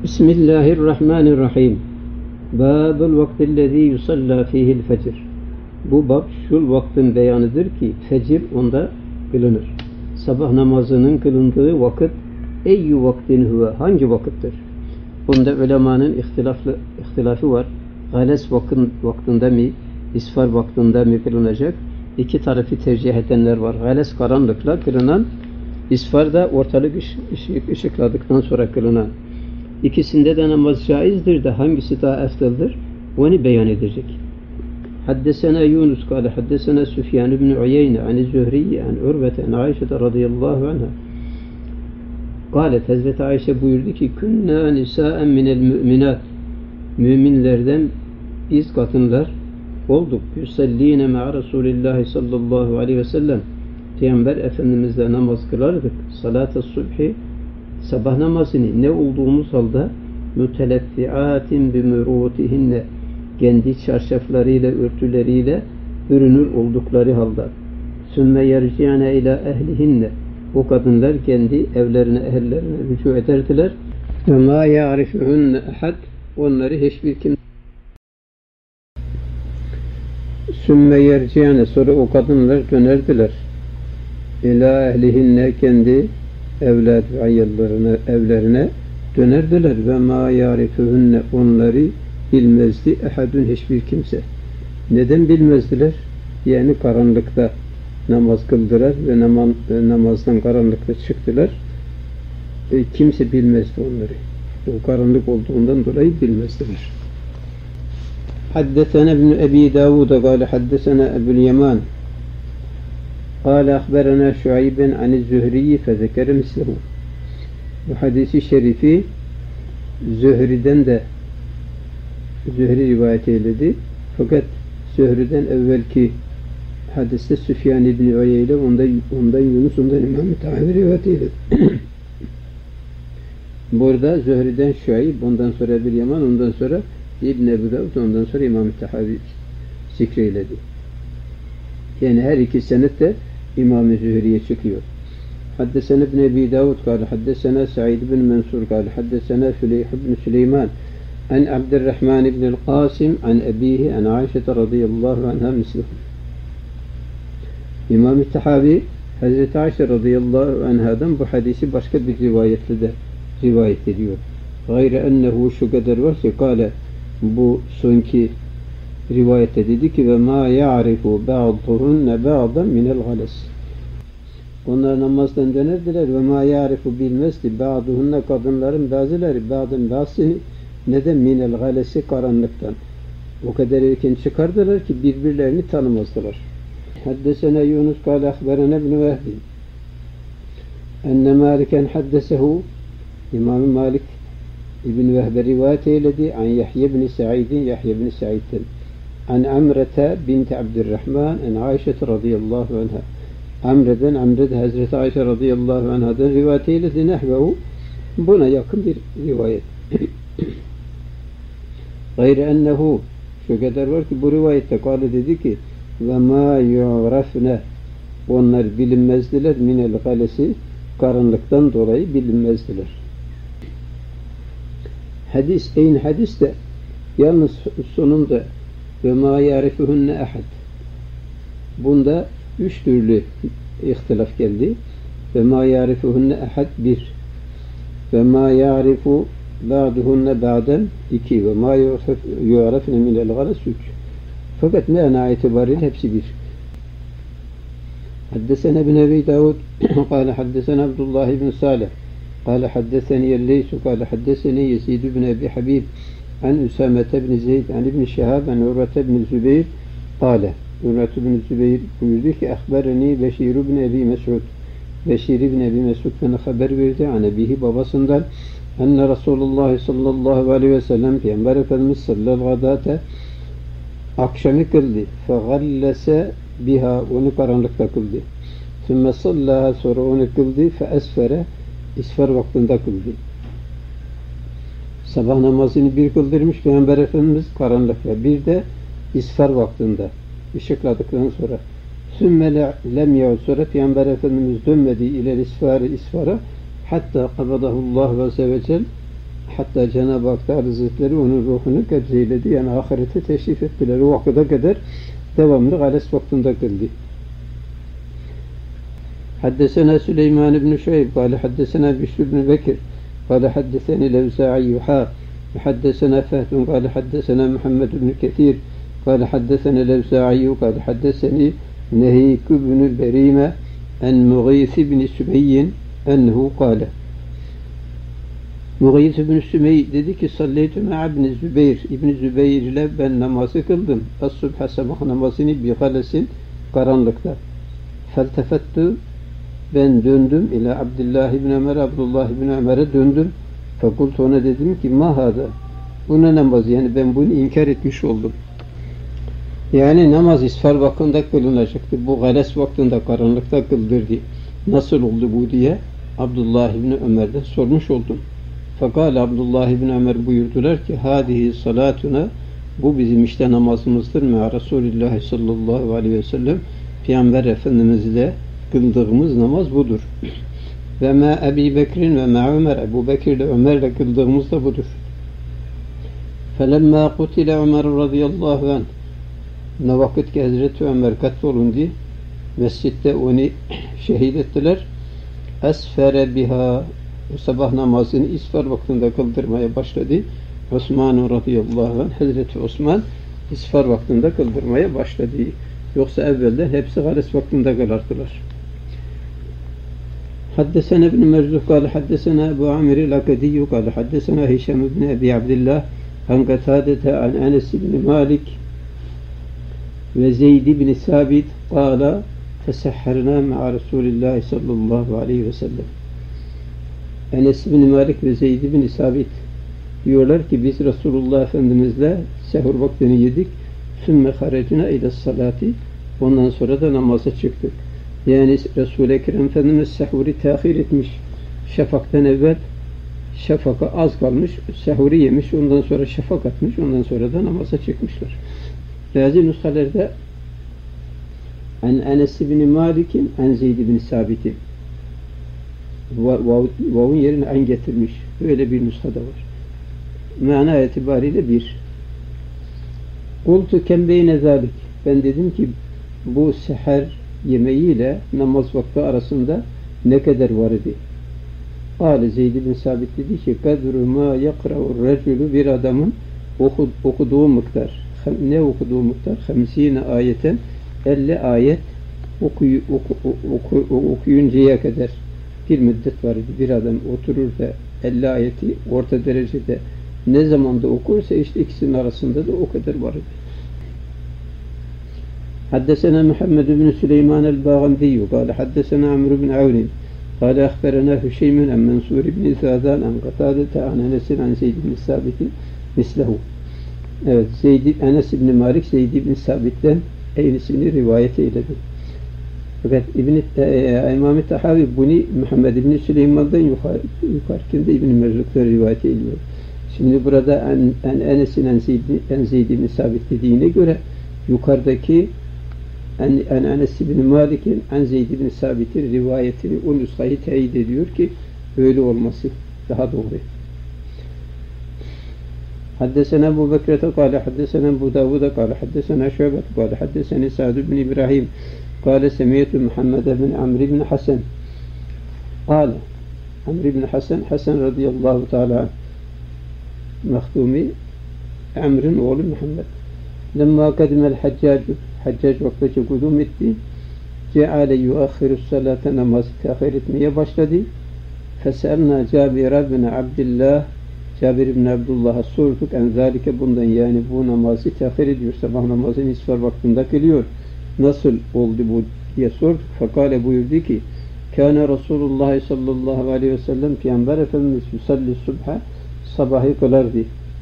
Bismillahirrahmanirrahim. Babul vaktillezî yusallâ fîhil fecr. Bu bab şu vaktin beyanıdır ki fecir onda kılınır. Sabah namazının kılındığı vakit eyyü vaktin huve, hangi vakittir? Bunda ulemanın ihtilafı var. Gales vaktinde mi, isfar vaktinde mi kılınacak? İki tarafı tercih edenler var. Gales karanlıkla kılınan, isfar da ortalık ışıkladıktan sonra kılınan. İkisinde de namaz caizdir de hangisi daha eftaldır? Onu beyan edecek. Haddesena Yunus kâle haddesena Süfyan ibn Uyeyne ani Zühriye an Urvete an Ayşe radıyallahu anha. Kâlet Hazreti Ayşe buyurdu ki künnâ nisâen minel mü'minat, müminlerden biz kadınlar olduk. Yusallîne ma'a Resulillahi sallallahu aleyhi ve sellem, Peygamber Efendimizle namaz kılardık. Salat-ı subhi, sabah namazını ne olduğumuz halde müteleffiatin bimurutihinne, kendi çarşaflarıyla, örtüleriyle bürünür oldukları halde. Sümme yerciyane ila ehlihinne, o kadınlar kendi evlerine, ehellerine rücu ederdiler. Ve ma ya'rifuhunne ahad, onları hiçbir kim. Sümme yerciyane, sonra o kadınlar dönerdiler. İla ehlihinne, kendi evlat ve evlerine dönerdiler. Ve ma ya'rifuhunne, onları bilmezdi ehadun, hiçbir kimse. Neden bilmezdiler? Yani karanlıkta namaz kıldılar ve namazdan karanlıkta çıktılar. Kimse bilmezdi onları. O karanlık olduğundan dolayı bilmezdiler. Haddesena ibn Ebi Davud kâle haddesena Ebul Yaman kâle ahberena Şuayben ani Zühriyi fezekere mislehu. Bu hadisi şerifi Zühri'den de Zühri rivayet eyledi. Fakat Zühri'den evvelki hadiste Süfyan ibn Uyeyne, ondan Yunus, ondan İmam-ı Tahavi rivayet eyledi. Burada Zühri'den Şuayb, ondan sonra bir Yaman, ondan sonra İbn Ebu Davud, ondan sonra İmam-ı Tahavi zikreyledi. Yani her iki senet de İmam-ı Zühri'ye çıkıyor. Haddesena ibn Ebi Davud kâle haddesena Sa'id ibn Mansur kâle haddesena Füleyh ibn Süleyman an Abdurrahman ibn el-Qasim an ebihi an Ayşe radıyallahu anha misluhu. İmam-ı Tahavi Hazreti Ayşe radıyallahu anhadan bu hadisi başka bir rivayetle de rivayet ediyor. Gayre ennehu, şu kadar var ki kâle, bu sonki rivayette dedi ki ve ma ya'rifu ba'duhunne ba'dan minel gales. Onlar namazdan dönerdiler ve ma ya'rifu, bilmezdi ba'duhunne, kadınların bazıları ba'dan bazısını, neden minel galesi, karanlıktan. O kadar erken çıkardılar ki birbirlerini tanımazdılar. Haddesena Yunus kâle ahberena ibn Vehbi enne Maliken haddesehu, İmam-ı Malik İbn Vehbe rivayet eyledi an Yahya ibn Sa'id'in, Yahya ibn Sa'id'den an Amrete binti Abdurrahman en Ayşe radıyallahu anha, Amre'den, Amre'de Hazreti Ayşe radıyallahu anha'dan rivayet eyledi nehvehu, buna yakın bir rivayet. Gayre ennehu, şu kadar var ki bu rivayette kâle dedi ki ve ma yu'rafne, onlar bilinmezdiler minel galesi, karanlıktan dolayı bilinmezdiler. Hadis de yalnız sonunda ve ma ya'rifuhunne ahad, bunda üç türlü ihtilaf geldi. Ve ma ya'rifuhunne ahad 1, ve ma ya'rifu ba'duhunne ba'den 2, ve ma yu'rafne minel galas 3. Fakat mana itibariyle hepsi bir. Haddesena ibn Ebi Davud kâle haddesena Abdullah ibn Salih kâle haddeseni Yelleysu kâle haddeseni Yezid ibn Ebi Habib an Üsamete ibn Zeyd an ibn Şehab an Urvete ibn Zübeyir kâle, Urvete ibn Zübeyir buyurdu ki ahbereni Beşir ibn Ebi Mesud, Beşir ibn Ebi Mesud bana haber verdi an ebihi, babasından, enne Resulullah sallallahu aleyhi ve sellem, Peygamber Efendimiz sallallahu gadate, akşamı kıldı. Fegallese biha, onu karanlıkta kıldı. Sümme sallaha, sonra onu kıldı. Feesfere, isfar vaktinde kıldı. Sabah namazını bir kıldırmış Peygamber Efendimiz karanlıkta, bir de isfar vaktinde ışıkladıktan sonra. Sümme lem ya'ud, sonra Peygamber Efendimiz dönmedi ileri isfara, hatta kabadahullah ve sevecel, Hatta Cenab-ı Hak Hazretleri onun ruhunu gebzeyledi. Yani ahirete teşrif ettiler. O vakıda kadar devamlı gales vaktinde kıldı. Haddesena Süleyman ibn Şuayb kâle haddesena Bişr ibn Bekir kâle haddeseni Levzâ'i hâ haddesena Fehdun kâle haddesena Muhammed ibn Kethir kâle haddesena Levzâ'i kâle haddeseni Nehîk ibn Berîme en Mughîth ibn Sümeyyin ennehu kâle Mughîth ibn Sümey dedi ki salleytü ma'a ibn Zübeyr İbn Zübeyr ile ben namazı kıldım. As-subha sabah namazını bi galesin karanlıkta. Feltefettu ben döndüm ile Abdullah ibn Ömer Abdullah ibn Ömer'e döndüm. Fakultu ona dedim ki ma hada bu ne namaz yani ben bunu inkar etmiş oldum. Yani namaz isfar vaktinde kılınacaktı. Bu gales vaktinde karanlıkta kıldırdı. Nasıl oldu bu diye Abdullah ibn Ömer'den sormuş oldum. Fakat Abdullah ibn Ömer buyurdular ki hadihi salatuna bu bizim işte namazımızdır. Me'a Resulullah sallallahu aleyhi ve sellem Peygamber Efendimizle kıldığımız namaz budur. Ve ma Ebi Bekir'in ve ma Ömer Ebu Bekir ile Ömer'le kıldığımız da budur. Felemma kutile Ömer radıyallahu anh ne vakit ki Hazreti Ömer katfolundu mescitte onu şehit ettiler. Esfere biha sabah namazını isfar vaktinde kıldırmaya başladı. Osman radıyallahu anh Hazreti Osman isfar vaktinde kıldırmaya başladı. Yoksa evvelden hepsi gales vaktinde kılardılar. Haddesena ibn Merzuh kâle haddesena Ebu Amir el-Akadiyyü kâle haddesena Hişam ibn Ebi Abdillah an Katâdete an Enes ibn Malik ve Zeyd ibn Sabit kâle fesehherna ma'a Resulillah sallallahu aleyhi ve sellem. Enes ibn Malik ve Zeyd ibn Sabit diyorlar ki biz Resulullah Efendimizle sehur vaktini yedik. Sümme harecina ile salati ondan sonra da namaza çıktık. Yani Resul-i Ekrem Efendimiz sehuri tehir etmiş. Şafaktan evvel şafaka az kalmış. Sehuri yemiş. Ondan sonra şafak atmış. Ondan sonra da namaza çıkmışlar. Bazı nüshalerde en Enes ibn Malik'in en Zeyd ibn Sabit'in vavun yerine en getirmiş. Böyle bir nüshada var. Mana itibariyle bir. Kultu kem beyne zalik. Ben dedim ki bu seher yemeğiyle namaz vakti arasında ne kadar var idi? Ali Zeyd bin Sabit dedi ki kadru ma yakra'u raculu bir adamın okuduğu miktar. Ne okuduğu miktar? 50 ayeten 50 ayet okuyuncaya kadar bir müddet var idi. Bir adam oturur da 50 ayeti orta derecede ne zamanda okursa işte ikisinin arasında da o kadar var idi. حدثنا محمد بن سليمان الباغندي قال حدثنا عمرو بن عون قال أخبرنا هشيم عن منصور بن زادان عن قتادة عن أنس عن زيد بن ثابت مثله. Evet, Enes İbni Malik Zeyd İbni Sabit'ten aynısını rivayet eyledi. Fakat İmam-ı Tahavi bunu Muhammed İbni Süleyman'dan yukarıkinde İbni Merzuk'tan rivayet ediyor. Şimdi burada Enes'in en Zeyd İbni Sabit dediğine göre yukarıdaki Enes ibn Malik'in en Zeyd ibn Sabit'in rivayetini o nüshayı teyit ediyor ki öyle olması daha doğru. Haddesena Ebu Bekir'e kâle haddesena Ebu Davud'a kâle haddesena Şu'bet kâle haddeseni Sa'd ibn İbrahim kâle semiyetü Muhammed ibn Amr ibn Hasan kâle Amr ibn Hasan radıyallahu teâlâ Mahdumi Amr'ın oğlu Muhammed. Lemma kadimel Haccac vakti kudum etti. Ceale yuakhiru salate namazı tehir etmeye başladı. Feselna Cabir bin Abdillah Cabir ibn Abdullah'a sorduk. En zalike bundan yani bu namazı tehir ediyor. Sabah namazını isfar vaktinde kılıyor. Nasıl oldu bu diye sorduk. Fakale buyurdu ki Kâne Resulullah sallallahu aleyhi ve sellem Peygamber Efendimiz yusalli subha sabahı kılardı.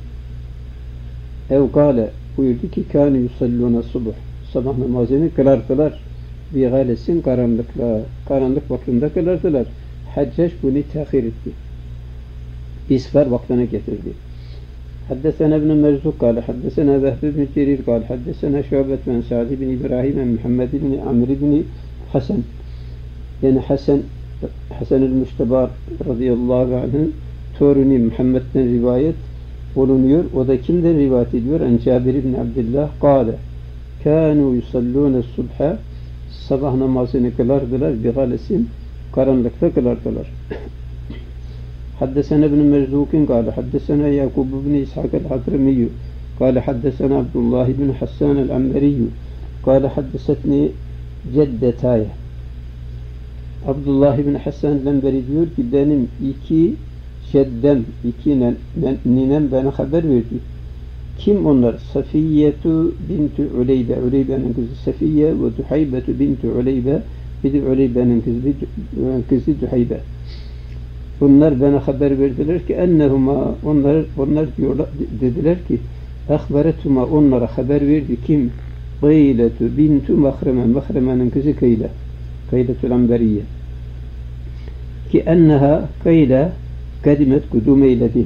Ev kâle buyurdu ki kâne yusalluna subh sabah namazını kılardılar. Bir galesin karanlık vaktinde kılardılar. Haccac bunu tehir etti. İsfar vaktine getirdi. Haddesena ibn Merzuk kâle haddesena Vehb ibn Cerir kâle haddesena Şu'bet ben Sa'd ibn İbrahim ve Muhammed ibn Amr ibn Hasan. Yani Hasan el-Müştebar radıyallahu anh'ın torunu Muhammed'den rivayet olunuyor. O da kimden rivayet ediyor? En Cabir ibn Abdullah kâle kânû yusallûne subha sabah namazını kılardılar bi galesin karanlıkta kılardılar. Haddesena ibn Merzukin kâle haddesena Yakub ibn İshak el-Hadramiyyü kâle haddesena Abdullah ibn Hassan el-Amberiyyü kâle haddesetni ceddetâye Abdullah ibn Hassan el-Amberi diyor ki benim iki ceddem, iki ninem bana haber verdi. Kim onlar? Safiyyetu bintu Uleybe, Uleybe'nin kızı Safiye ve Duhaybetu bintu Uleybe, bir de Uleybe'nin kızı Duhaybe. Bunlar bana haber verdiler ki ennehuma, onlar diyorlar, dediler ki ahberetuma, onlara haber verdi kim? Kıyletu bintu Mahreme, Mahreme'nin kızı Kıyle, Kıyletul Amberiye. Ki enneha Kıyle kadimet kudum eyledi.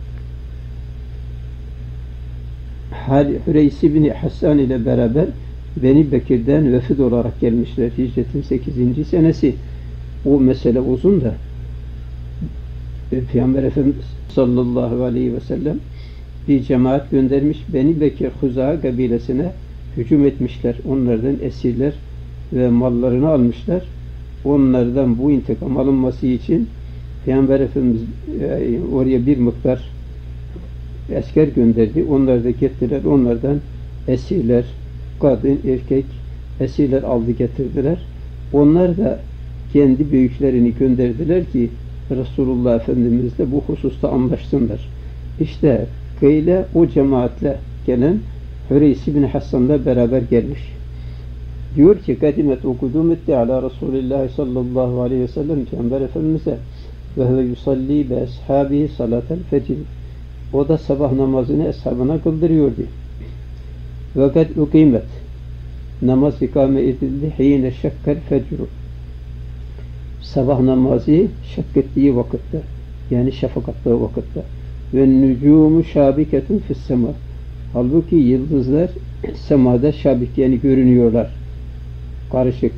Hüreysi bin Hassan ile beraber Beni Bekir'den vefid olarak gelmişler. Hicretin 8. senesi. O mesele uzun da Peygamber Efendimiz sallallahu aleyhi ve sellem bir cemaat göndermiş. Beni Bekir Huza kabilesine hücum etmişler. Onlardan esirler ve mallarını almışlar. Onlardan bu intikam alınması için Peygamber Efendimiz oraya bir miktar asker gönderdi. Onlar da gittiler. Onlardan esirler, kadın, erkek esirler aldı getirdiler. Onlar da kendi büyüklerini gönderdiler ki Resulullah Efendimizle bu hususta anlaşsınlar. İşte Kıyle o cemaatle gelen Hüreysi bin Hassan'la beraber gelmiş. Diyor ki kadimet okudum etti ala Resulullah sallallahu aleyhi ve sellem Peygamber Efendimiz'e ve huve yusalli be ashabi salatel fecr. O da sabah namazını eshabına kıldırıyordu. Fakat ukimet namaz ikame edildi. Hine şekkel fecru. Sabah namazı şek ettiği vakitte, yani şafak attığı vakitte. Ve nücumu şabiketun fis sema. Halbuki yıldızlar semada şabik, yani görünüyorlar. Karışık.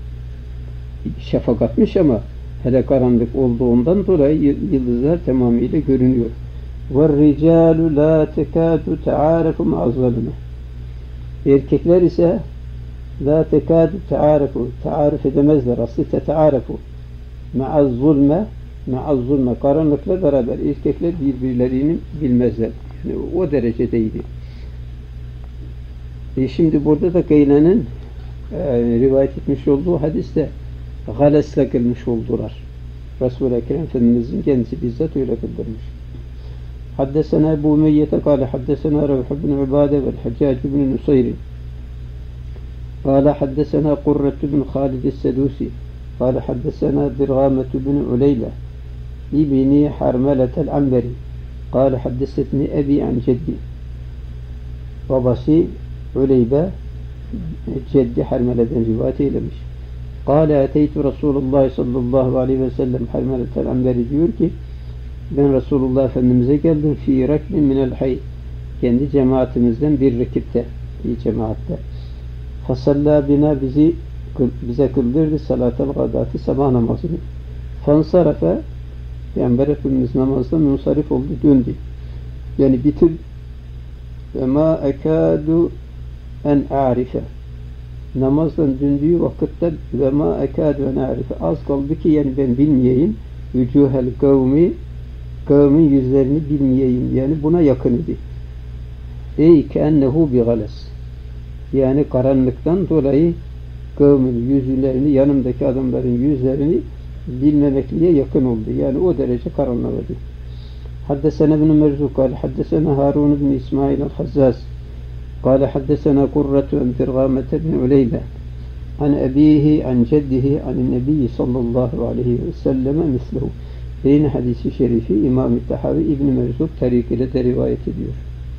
Şafak atmış ama hele karanlık olduğundan dolayı yıldızlar tamamıyla görünüyor. وَالرِّجَالُ لَا تَكَادُ تَعَارَفُ مَعَ الظَّلْمَةِ Erkekler ise لَا تَكَادُ تَعَارَفُ Taaruf edemezler. Aslı te'arafu مَعَ الظُّلْمَةِ Karanlıkla beraber erkekler birbirlerini bilmezler. Yani o derecedeydi. Şimdi burada da Kıyle'nin rivayet etmiş olduğu hadiste galesle kılmış oldular. Resul-i Ekrem Efendimiz'in kendisi bizzat öyle kıldırmış. Haddesena Ebu Umeyyete kâle haddesena Revh ibn Ubade vel Haccac ibn Nusayri kâle haddesena Qurret ibn Khalid es-Sedusi kâle haddesena Dirgamet ibn Uleybe ibni Harmeletel Amberi kâle haddesetni Ebi an Ceddi. Babası Uleybe Ceddi Harmele'den rivayet eylemiş. Kâle eteytu Resulullah sallallahu aleyhi ve sellem Harmeletel Amberi diyor ki ben Resulullah Efendimiz'e geldim fi rakbin minel hay, kendi cemaatimizden bir rakipte, bir cemaatte. Fasalla bina bize kıldırdı salatel gadati, sabah namazını. Fansarafe Peygamber Efendimiz namazdan munsarif oldu, döndü. Yani bitir. Ve ma ekadu en a'rife, namazdan döndüğü vakitte ve ma ekadu en a'rife, az kaldı ki yani ben bilmeyeyim vücuhel kavmin yüzlerini bilmeyeyim, yani buna yakın idi. Ey keennehu bi gales, yani karanlıktan dolayı kavmin yüzlerini, yanımdaki adamların yüzlerini bilmemekliğe yakın oldu. Yani o derece karanlıktı. Haddesena ibn Merzuk kâle haddesena Harun ibn İsmail el-Hazzaz kâle haddesena Kurretu en Dirgamete ibn Uleybe an ebihi an ceddihi an nebiyyi sallallahu aleyhi ve selleme mislehu. Yine hadisi şerifi İmam-ı Tahavi İbn-i Merzuk tarikiyle de rivayet ediyor.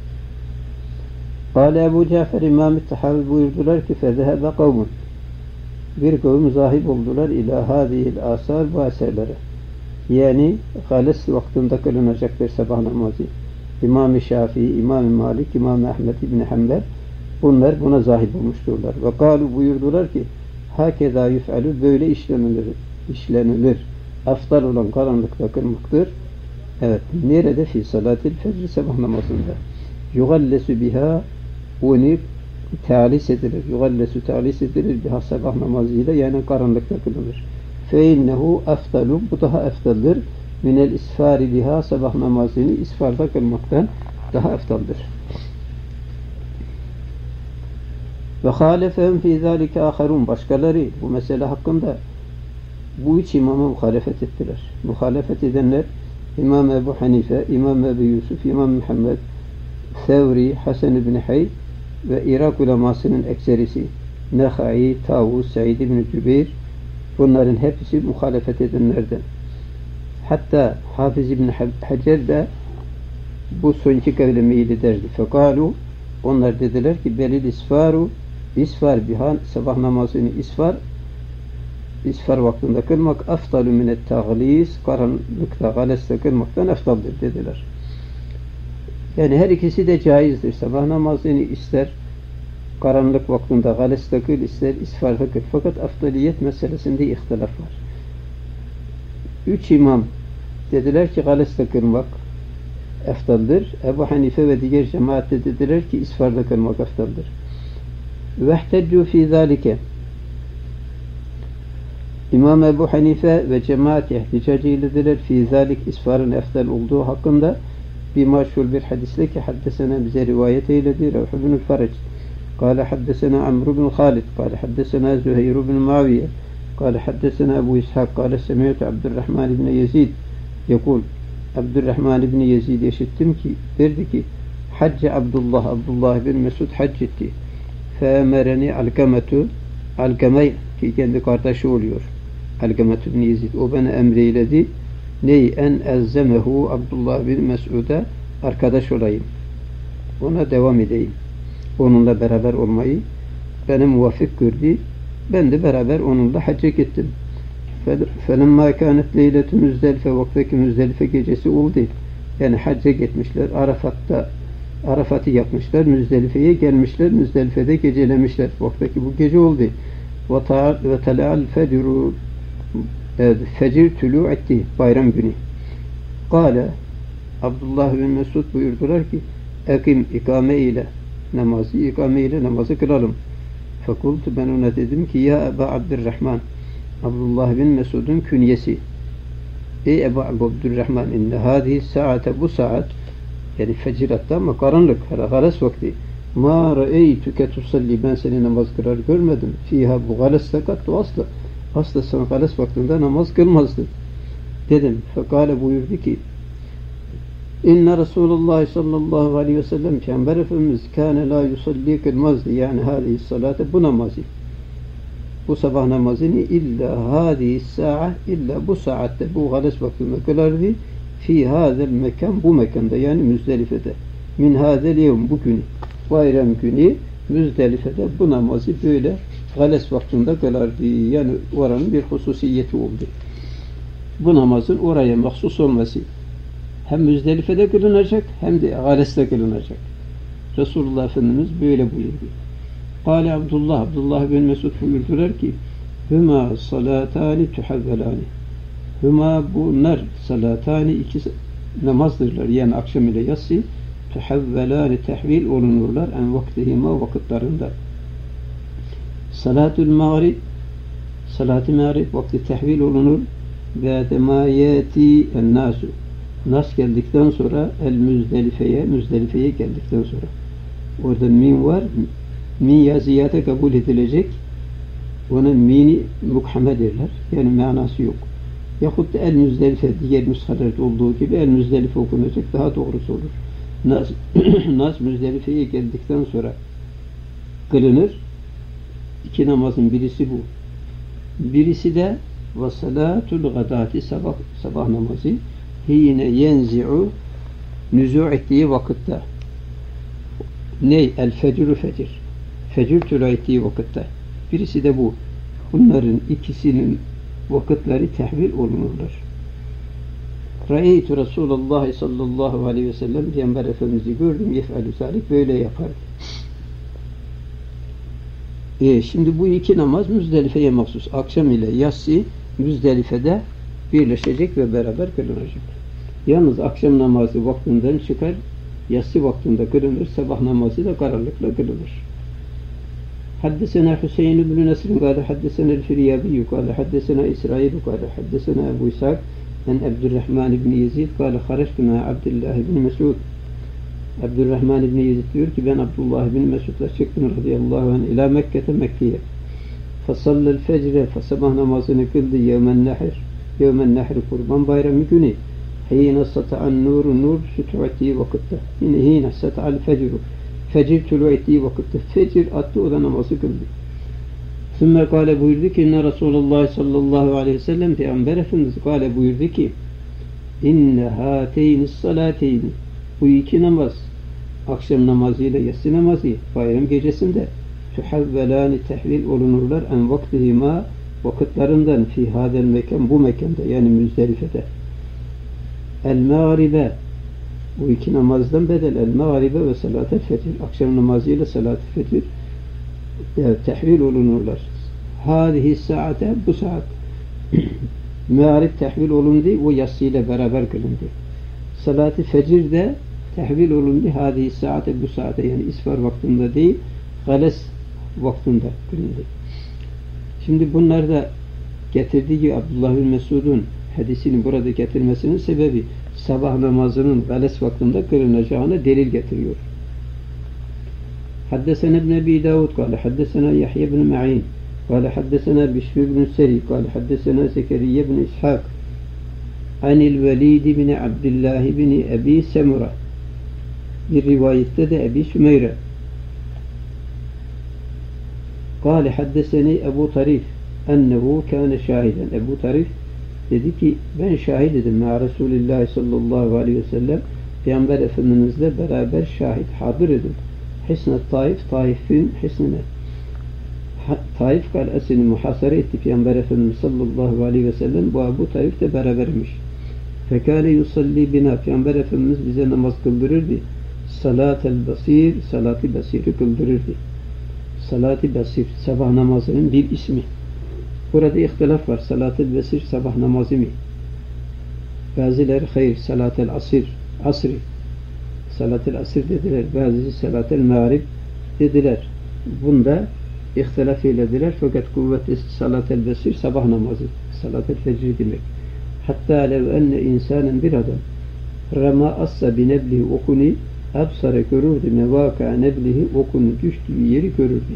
Kâle Ebu Cafer İmam-ı Tahavi buyurdular ki fezehebe kavmun, bir kavim zahib oldular ila hâzihil asar, bu eserlere. Yani gales vaktinde kılınacaktır sabah namazı. İmam-ı Şafii, İmam-ı Malik, İmam-ı Ahmed İbn-i Hanbel bunlar buna zahib olmuşturlar. Ve kâlu buyurdular ki hakeza yüf'alü, böyle işlenilir. Afdal olan karanlıkta kılmaktır. Evet. Nerede? Fi salatil fecr, sabah namazında. Yugallesu biha, onu talis edilir. Yugallesu talis edilir biha, sabah namazıyla, yani karanlıkta kılınır. Fe innehu eftalu, bu daha eftaldir. Minel isfari biha, sabah namazını isfarda kılmaktan daha eftaldir. Ve halefehum fi zâlike âherûn, başkaları bu mesele hakkında bu üç imama muhalefet ettiler. Muhalefet edenler İmam Ebu Hanife, İmam Ebu Yusuf, İmam Muhammed, Sevri, Hasan ibn Hay ve Irak ulemasının ekserisi Nehai, Tavus, Said ibn Cübeyr, bunların hepsi muhalefet edenlerden. Hatta Hafız ibn Hacer de bu sonki kavle meyil ederdi. Fekalu, onlar dediler ki belil isfaru, isfar bihan, sabah namazını isfar vaktinde kılmak afdalu minet tağlis, karanlıkta galeste kılmaktan afdaldır dediler. Yani her ikisi de caizdir. Sabah namazını ister karanlık vaktinde galeste kıl, ister isfarda kıl. Fakat afdaliyet meselesinde ihtilaf var. Üç imam dediler ki galeste kılmak eftaldir. Ebu Hanife ve diğer cemaat de dediler ki isfarda kılmak eftaldir. Vehteccu fi zalike, İmam Ebu Hanife ve cemaat ihticac eylediler fi zalik, isfarın eftal olduğu hakkında bir maşhur bir hadisle ki haddesena, bize rivayet eyledi Revh ibn Farac kâle haddesena Amr ibn Khalid kâle haddesena Züheyr ibn Muaviye kâle haddesena Ebu İshak kâle semiyet Abdurrahman ibn Yezid yekul, Abdurrahman ibn Yezid işittim ki derdi ki Hacce Abdullah bin Mesud hac etti. Feemereni Alkame ki kendi kardeşi oluyor. Alkame ibn Yezid, o bana emreyledi. Ney en ezzemehu, Abdullah bin Mesud'a arkadaş olayım. Ona devam edeyim. Onunla beraber olmayı bana muvafık gördü. Ben de beraber onunla hacca gittim. Felemma kânet leyletü Müzdelife, vaktaki Müzdelife gecesi oldu. Yani hacca gitmişler. Arafat'ı yapmışlar. Müzdelife'ye gelmişler. Müzdelife'de gecelemişler. Vaktaki bu gece oldu. Ve tala'al fecru, fecir tülû etti. Bayram günü. Kâle, Abdullah bin Mesud buyurdular ki ekim ikame ile namazı kılalım. Fekultu, ben ona dedim ki ya Ebu Abdurrahman, Abdullah bin Mesud'un künyesi. Ey Ebu Abdurrahman, inne hâzihi saate, bu saat, yani fecir hatta ama karanlık, galas vakti. Ma ra'eytüke tusalli, ben seni namaz kırar görmedim. Fiha, bu galeste kattu asla. Asla sen galas vaktinde namaz kılmazdın. Dedim. Fekale, buyurdu ki İnne Resulullah sallallahu aleyhi ve sellem, Peygamber Efendimiz kâne la yusalli, kılmazdı. Yani hâzihi salate, bu namazı. Bu sabah namazını illa hâzihi sa'a, illa bu saatte, bu galas vaktinde kılardı. Fi hâzel mekan, bu mekanda, yani Müzdelife'de. Min hâzel yevm, bu günü. Bayram günü Müzdelife'de bu namazı böyle galas vaktinde kılardı. Yani oranın bir hususiyeti oldu. Bu namazın oraya mahsus olması hem Müzdelife'de kılınacak hem de galeste kılınacak. Resulullah Efendimiz böyle buyurdu. Kâle Abdullah bin Mesud buyurdular ki hüma salatani tuhevvelani, hüma, bunlar salatani, iki namazdırlar, yani akşam ile yatsı, tuhevvelani, tehvil olunurlar en vaktihima, vakitlerinde. Salatül mağrib, salat-ı mağrib vakti tehvil olunur. Bâdemâ yâti en-nâsu, nas geldikten sonra Müzdelife'ye geldikten sonra. Orada min var, min ya ziyade kabul edilecek, ona mini mukhame derler, yani manası yok. Yahut da El-Müzdelife, diğer nüshalarda olduğu gibi El-Müzdelife okunacak, daha doğrusu olur. Nas Müzdelife'ye geldikten sonra kılınır. İki namazın birisi bu. Birisi de ve salatul gadati, sabah namazı, hine yenzi'u, nüzu' ettiği vakitte. Ney? El-fecru, fecir. Fecir tülü ettiği vakitte. Birisi de bu. Bunların ikisinin vakitleri tehvil olunurlar. Ra'eytu Resulullah sallallahu aleyhi ve sellem, Peygamber Efendimiz'i gördüm, yef'alü zalik, böyle yapar. Şimdi bu iki namaz Müzdelife'ye mahsus. Akşam ile yatsı Müzdelife'de birleşecek ve beraber kılınacak. Yalnız akşam namazı vaktinden çıkar, yatsı vaktinde kılınır, sabah namazı da karanlıkla kılınır. Haddesena Hüseyin ibn Nesr kâle haddesena el-Firyabi kâle haddesena İsrail kâle haddesena Ebu İshak en Abdurrahman ibn Yezid kâle haraçtu ma Abdullah ibn Mesud. Abdurrahman ibn Yezid diyor ki ben Abdullah ibn Mesud'la çıktım radıyallahu anh ila Mekke'te Mekke'ye. Fasallel fecre, sabah namazını kıldı yevmen nehr kurban bayramı günü. Hine sata'an nur süt'u vakitte. Hine sata'al fecru. Fecir tulu ettiği vakitte. Fecir attı, o da namazı kıldı. Sümme kâle buyurdu ki inne Resulullah sallallahu aleyhi ve sellem Peygamber Efendimiz kâle buyurdu ki inne hâteynis salâteyni, bu iki namaz, akşam namazı ile yatsı namazı bayram gecesinde tuhevvelâni tehvil olunurlar en vaktihima, vakitlarından fi hadel mekan, bu mekanda yani Müzdelife'de. El mağribe, bu iki namazdan bedel el mağribe ve salat-ı fecir, akşam namazı ile salat-ı fecir tehvil olunurlar. Hâzihi saate, bu saat mağrib tehvil olundu, o yatsı ile beraber kılındı. Salat-ı fecir de tehvil olundu, hâzihi saate, bu saate yani isfar vaktinde değil, gales vaktinde kılındı. Şimdi bunlar da getirdiği gibi Abdullah bin Mesud'un hadisini burada getirmesinin sebebi sabah namazının gales vaktinde kılınacağına delil getiriyor. Haddesena ibn Ebi Davud kâle haddesena Yahya ibn Ma'in kâle haddesena Bişr ibn Seri kâle haddesena Zekeriye ibn İshak anil Velid ibn Abdullah ibn Ebi Semura, bir rivayette de Ebi Sümeyre kâle haddeseni Ebu Tarif ennehu kâne şahiden. Ebu Tarif dedi ki ben şahit edim ma Resulullah sallallahu aleyhi ve sellem, Peygamber Efendimizle beraber şahit hadır edim. Hisne Taif, Taif'in hisnine, Taif kalesini muhasara etti Peygamber Efendimiz sallallahu aleyhi ve sellem, bu Ebu Tarif de berabermiş. Fekâle yusalli bina, Peygamber Efendimiz bize namaz kıldırırdı. Salat-el basir, salat-ı basiri kıldırırdı. Salat-ı basir, sabah namazının bir ismi. Burada ihtilaf var. Salat-ı basir sabah namazı mı? Bazıları hayır, salat-ı asri. Salat-ı asir dediler. Bazısı salat-ı mağrib dediler. Bunda ihtilaf eylediler. Fakat kuvvetli salat-ı basir sabah namazı. Salat-ı fecri demek. Hatta lev enne insanın bir adam rama assa bineblihi okuni absara görürdü mevaka neblihi, okunu düştüğü yeri görürdü.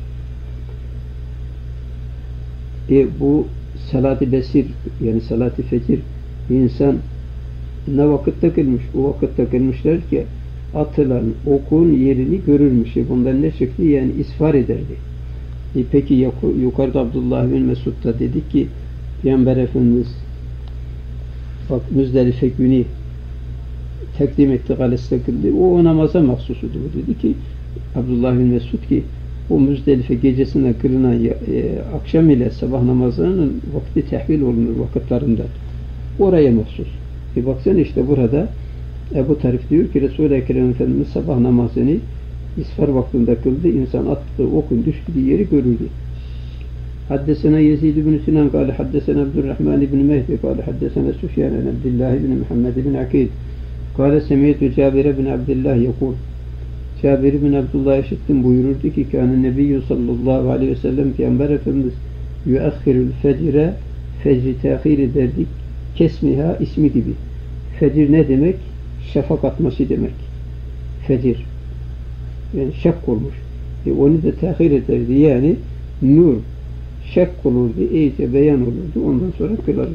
Bu salat-ı besir yani salat-ı fecir insan ne vakitte kılmış? O vakitte kılmışlar ki atılan okun yerini görürmüş. Bundan ne çıktı? Yani isfar ederdi. Peki yukarıda Abdullah bin Mesud'da dedik ki Peygamber Efendimiz bak Müzdelife günü tekdim etti, galeste kıldı. O namaza mahsusudu. Dedi ki Abdullah bin Mesud ki o Müzdelife gecesinde kılınan akşam ile sabah namazlarının vakti tehvil olunur vakitlerinde. Oraya mahsus. Baksana işte burada Ebu Tarif diyor ki Resul-i Ekrem Efendimiz sabah namazını isfar vaktinde kıldı. İnsan attığı okun düştüğü yeri görürdü. Haddesena Yezid ibn Sinan kâle haddesena Abdurrahman ibn Mehdi kâle haddesena Süfyan en Abdullah ibn Muhammed ibn Akid kâle semiyetü Cabir ibn Abdullah yekûl, Cabir ibn Abdullah işittim buyururdu ki kâne nebiyyü sallallahu aleyhi ve sellem Peygamber Efendimiz yuakhirul fecre, fecri tehir ederdik, kesmiha ismi gibi. Fecir ne demek? Şafak atması demek. Fecir. Yani şak olmuş. Onu da tehir ederdi. Yani nur şak olurdu, iyice beyan olurdu. Ondan sonra kılardı.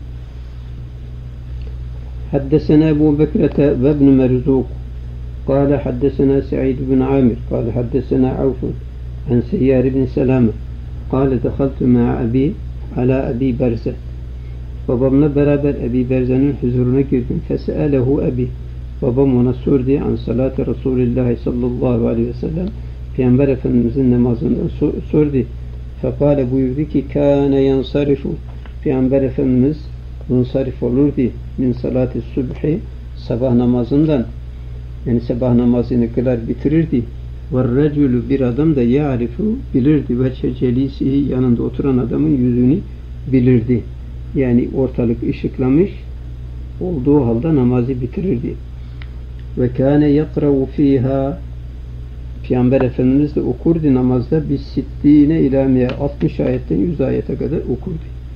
Haddesena Ebu Bekrete ve ibn Merzuk قال حدثنا سعيد بن عامر قال حدثنا عوف عن سيار بن سلامة قال دخلت مع أبي على أبي برزة, babamla beraber Ebi Berza'nın huzuruna girdim. Feselehu Ebi, babam ona sordu an salat-ı Resulullah sallallahu aleyhi ve sellem, Peygamber Efendimizin namazından sordu. Fekale buyurdu ki kâne yansarifu, Peygamber Efendimiz yansarif olurdu min salat-ı subhi, sabah namazından, yani sabah namazını kılar bitirirdi. وَالرَّجُلُ, bir adam da ya'rifu, bilirdi ve çecelisihi, yanında oturan adamın yüzünü bilirdi. Yani ortalık ışıklamış, olduğu halde namazı bitirirdi. Ve kâne yakravu fîhâ, Peygamber Efendimiz de okurdu namazda bis sittîne ilâ mi'e, 60 ayetten 100 ayete kadar okurdu.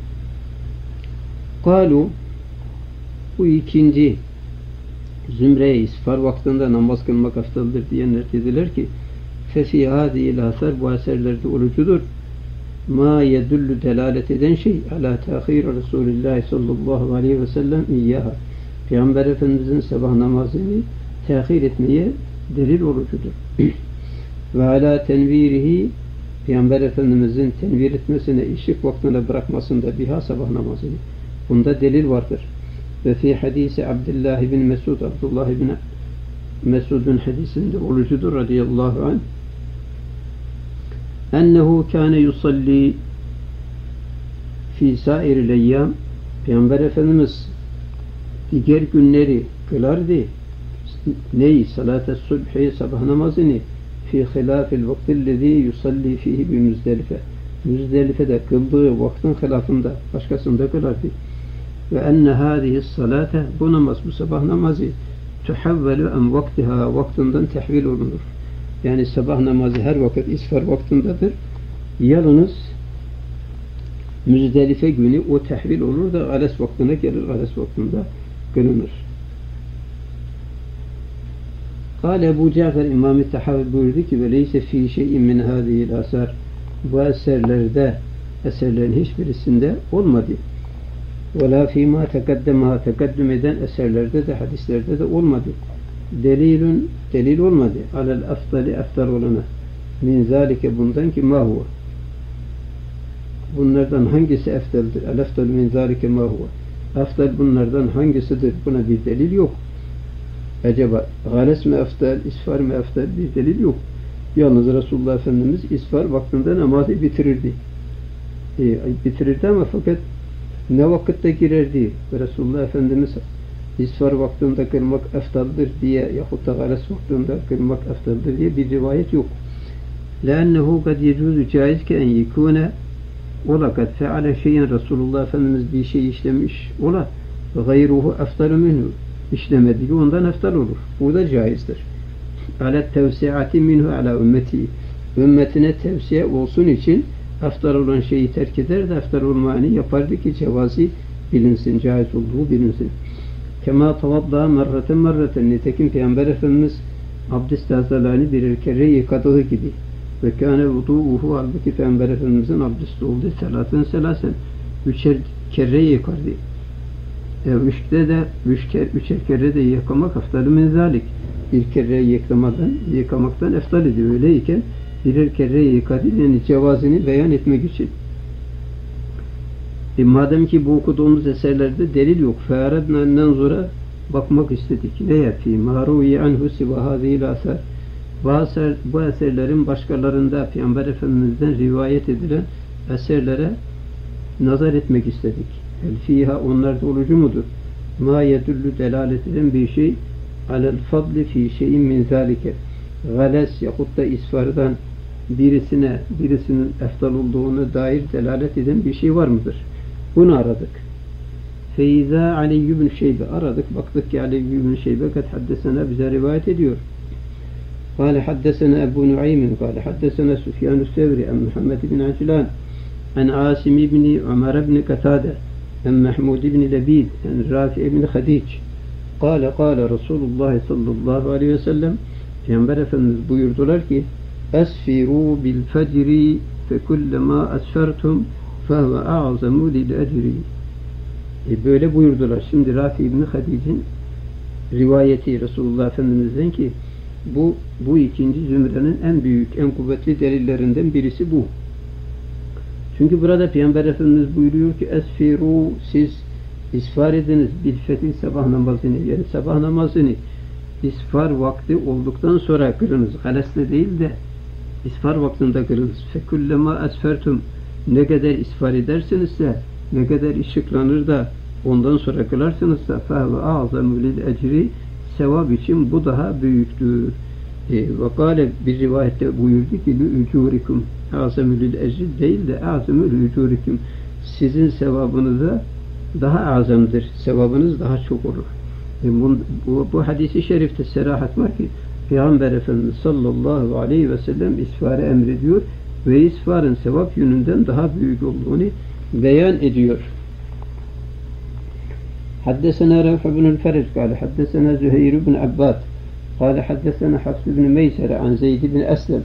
Kalu, bu ikinci zümre-i isfar vaktinde namaz kılmak aftaldır diyenler dediler ki fefî hâzîl asar, bu eserlerde olucudur. Ma yedullu, delalet eden şey alâ tehîr Resulullah sallallahu aleyhi ve sellem iyyâhâ, Peygamber Efendimizin sabah namazını tehir etmeye delil olucudur. Ve alâ tenvirihi, Peygamber Efendimizin tenvir etmesine, ışık vaktine bırakmasında biha, sabah namazını. Bunda delil vardır. Ve fi hadisi Abdullah bin Mesud, Abdullah bin Mesud'un hadisinde olucudur radıyallahu anh. Ennehu kâne yusalli fi sairil eyyâm, Peygamber Efendimiz diğer günleri kılardı. Neyi? Salat-ı subhi, sabah namazını fi hilâfil vaktillezî yusalli fihi bi Müzdelife, Müzdelife'de kıldığı vaktin hilafında, başkasında kılardı. Ve enne hâzihi salâte, bu namaz, bu sabah namazı tuhevvelu en vaktiha, vaktinden tehvil olunur. Yani sabah namazı her vakit isfar vaktindedir. Yalnız Müzdelife günü o tehvil olur da ales vaktine gelir, ales vaktinde kılınır. Kâle Ebu Cafer İmam-ı Tahavi buyurdu ki ve leyse fî şey'in min hâzihil asar, bu eserlerde, eserlerin hiçbirisinde olmadı. Ve lâ fîmâ tekeddemâ, tekeddüm eden eserlerde de, hadislerde de olmadı. Delilun, delil olmadı. Alel aftali, eftar olana. Min zâlike, bundan ki mâ huve. Bunlardan hangisi eftaldir? El eftal min zâlike mâ huve. Eftal bunlardan hangisidir? Buna bir delil yok. Acaba gales mi eftal, isfar mı eftal? Bir delil yok. Yalnız Resulullah Efendimiz isfar vaktinde namazı bitirirdi. Bitirirdi ama fakat ne vakitte girerdi? Ve Resulullah Efendimiz isfar vaktinde kılmak eftaldir diye yahut da gales vaktinde kılmak eftaldir diye bir rivayet yok. لَاَنَّهُ قَدْ يَجُوزُ caiz ki en yekûne, ola kad feale şeyin, Resulullah Efendimiz bir şey işlemiş ola gayruhu eftalu minhu, işlemediği ondan eftal olur. Bu da caizdir. Alet tevsiati minhu ala ümmeti, ümmetine tevsiye olsun için eftal olan şeyi terk eder de eftal olmayını yapardı ki cevazi bilinsin, caiz olduğu bilinsin. Kema tavadda merreten, nitekim Peygamber Efendimiz abdest hazırlarını birer kere yıkadığı gibi. Ve kâne vudu'uhu, halbuki Peygamber Efendimizin abdesti oldu selasen, üçer kere yıkardı. Üçer kere de yıkamak eftal-i min zâlik. Bir kere yıkamaktan eftal ediyor. Öyleyken birer kere yıkadı, yani cevazını beyan etmek için. Madem ki bu okuduğumuz eserlerde delil yok, fe'aradna nenzura, bakmak istedik. Ne yapayım? Mâru'i anhu siva hâzihil asar. Bu eserlerin başkalarında Peygamber Efendimiz'den rivayet edilen eserlere nazar etmek istedik. El fiha, onlarda olucu mudur? Ma yedullu, delalet eden bir şey alel fadli fi şeyin min zâlike. Gales yahut da isfardan birisinin eftal olduğuna dair delalet eden bir şey var mıdır? Bunu aradık. Feyza Ali ibn Şeybe, aradık, baktık ki Ali ibn Şeybe kad haddesena, bize rivayet ediyor. قال حدثنا أبو نعيم قال حدثنا سفيان الثوري عن محمد بن عجلان عن عاصم بن عمر بن قتادة عن محمود بن لبيد عن رافع بن خديج قال رسول الله صلى الله عليه وسلم, Peygamber Efendimiz buyurdular ki esfiru bil fecri fekullema esfertum fehve a'zamu lil ecri. Böyle buyurdular. Şimdi Rafi İbni Hadic'in rivayeti Resulullah Efendimiz'den ki bu ikinci zümrenin en büyük, en kuvvetli delillerinden birisi bu. Çünkü burada Peygamber Efendimiz buyuruyor ki esfiru, siz isfar ediniz bil fetih, sabah namazını, yani sabah namazını isfar vakti olduktan sonra kılınız. Galesle değil de isfar vaktinde kılınız. Fekullema esfertum, ne kadar isfar edersinizse, ne kadar ışıklanır da ondan sonra kılarsınızsa fehve a'zamu lil ecri, sevap için bu daha büyüktür. Ve kâle, bir rivayette buyurdu ki lü'ücûrikum, a'zamu lil ecri değil de a'zamu lü'ücûrikum, sizin sevabınıza daha azamdır. Sevabınız daha çok olur. Bu hadisi şerifte serahat var ki Peygamber Efendimiz sallallahu aleyhi ve sellem isfarı emrediyor ve isfarın sevap yönünden daha büyük olduğunu beyan ediyor. حدثنا روح بن الفرج قال حدثنا زهير بن عباد قال حدثنا حفص بن ميسر عن زيد بن أسلم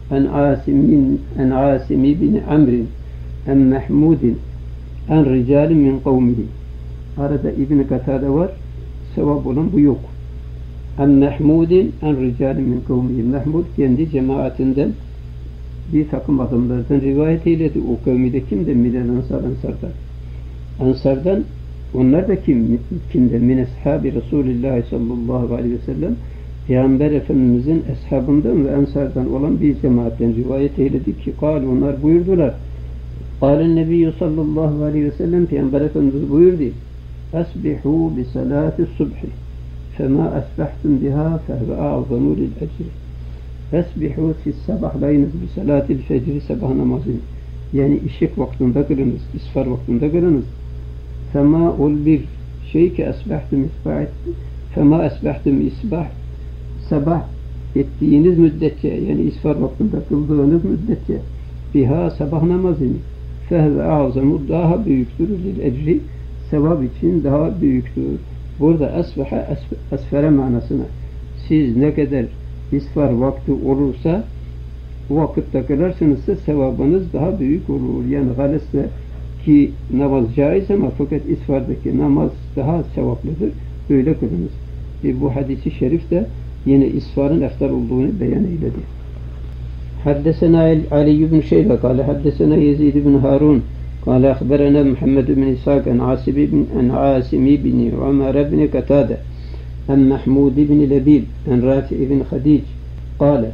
عن عاصم بن عمرو عن محمود عن رجال من قومه. Arada İbn Katade var. Sevap olan bu yok. An Mahmudin an rical min kavmihi. Mahmud kendi cemaatinden bir takım adamlardan rivayet eyledi. O kavmide kimde? Minel Ansar'dan. Ansar'dan onlar da kimde? Min ashabi Resulullah sallallahu aleyhi ve sellem. Peygamber Efendimizin eshabından ve Ansar'dan olan bir cemaatten rivayet eyledi ki onlar buyurdular. Kâlen Nebiyyü sallallahu aleyhi ve sellem Peygamber Efendimiz buyurdu. Asbihu bi salati subhi fema asbahtum biha fehve a'zamu lil ecri. Asbihu siz sabahlayınız bi salatil fecri sabah namazını. Yani işik vaktinde kılınız, isfar vaktinde kılınız. Fema ol bir şey ki asbahtum isbah fema asbahtum isbah sabah ettiğiniz müddetçe yani isfar vaktinde kıldığınız müddetçe biha sabah namazını fehve a'zamu daha büyüktür lil ecri sevap için daha büyüktür. Burada asbaha asfere manasına siz ne kadar isfar vakti olursa o vakitte kılarsanızsa sevabınız daha büyük olur. Yani galesle ki namaz caiz ama fakat isfardaki namaz daha sevaplıdır. Böyle kılınız. Bu hadisi şerif de yine isfarın eftal olduğunu beyan eyledi. Haddesena Ali ibn Şeybe kâle haddesena Yezid ibn Harun kâle akhberena Muhammed ibn İshak en Asim ibn Ömer ibn Katade en Mahmud ibn Lebil en Rafi ibn Hadic kâle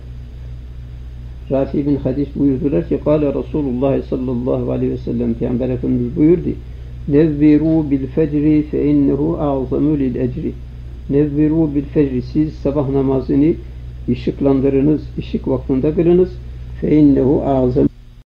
Rafi ibn Hadic buyurdular ki kâle Resulullah sallallahu aleyhi ve sellem Peygamber Efendimiz buyurdu nevviru bil fecri fe innehu a'zamu lil ecri. Nevviru bil fecri siz sabah namazını ışıklandırınız, ışık vaktinde kılınız. Fe innehu a'zamu.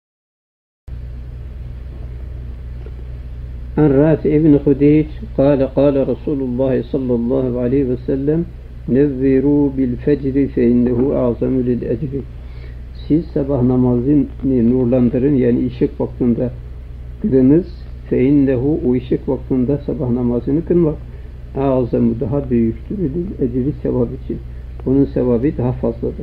An Rafi ibn Hadic kâle Resulullah sallallahu aleyhi ve sellem nevviru bil fecri fe innehu a'zamu lil ecri. Siz sabah namazını nurlandırın yani ışık vaktinde kılınız. Fe innehu o ışık vaktinde sabah namazını kılmak azamı daha büyüktür. Ecri sevap için. Onun sevabı daha fazladır.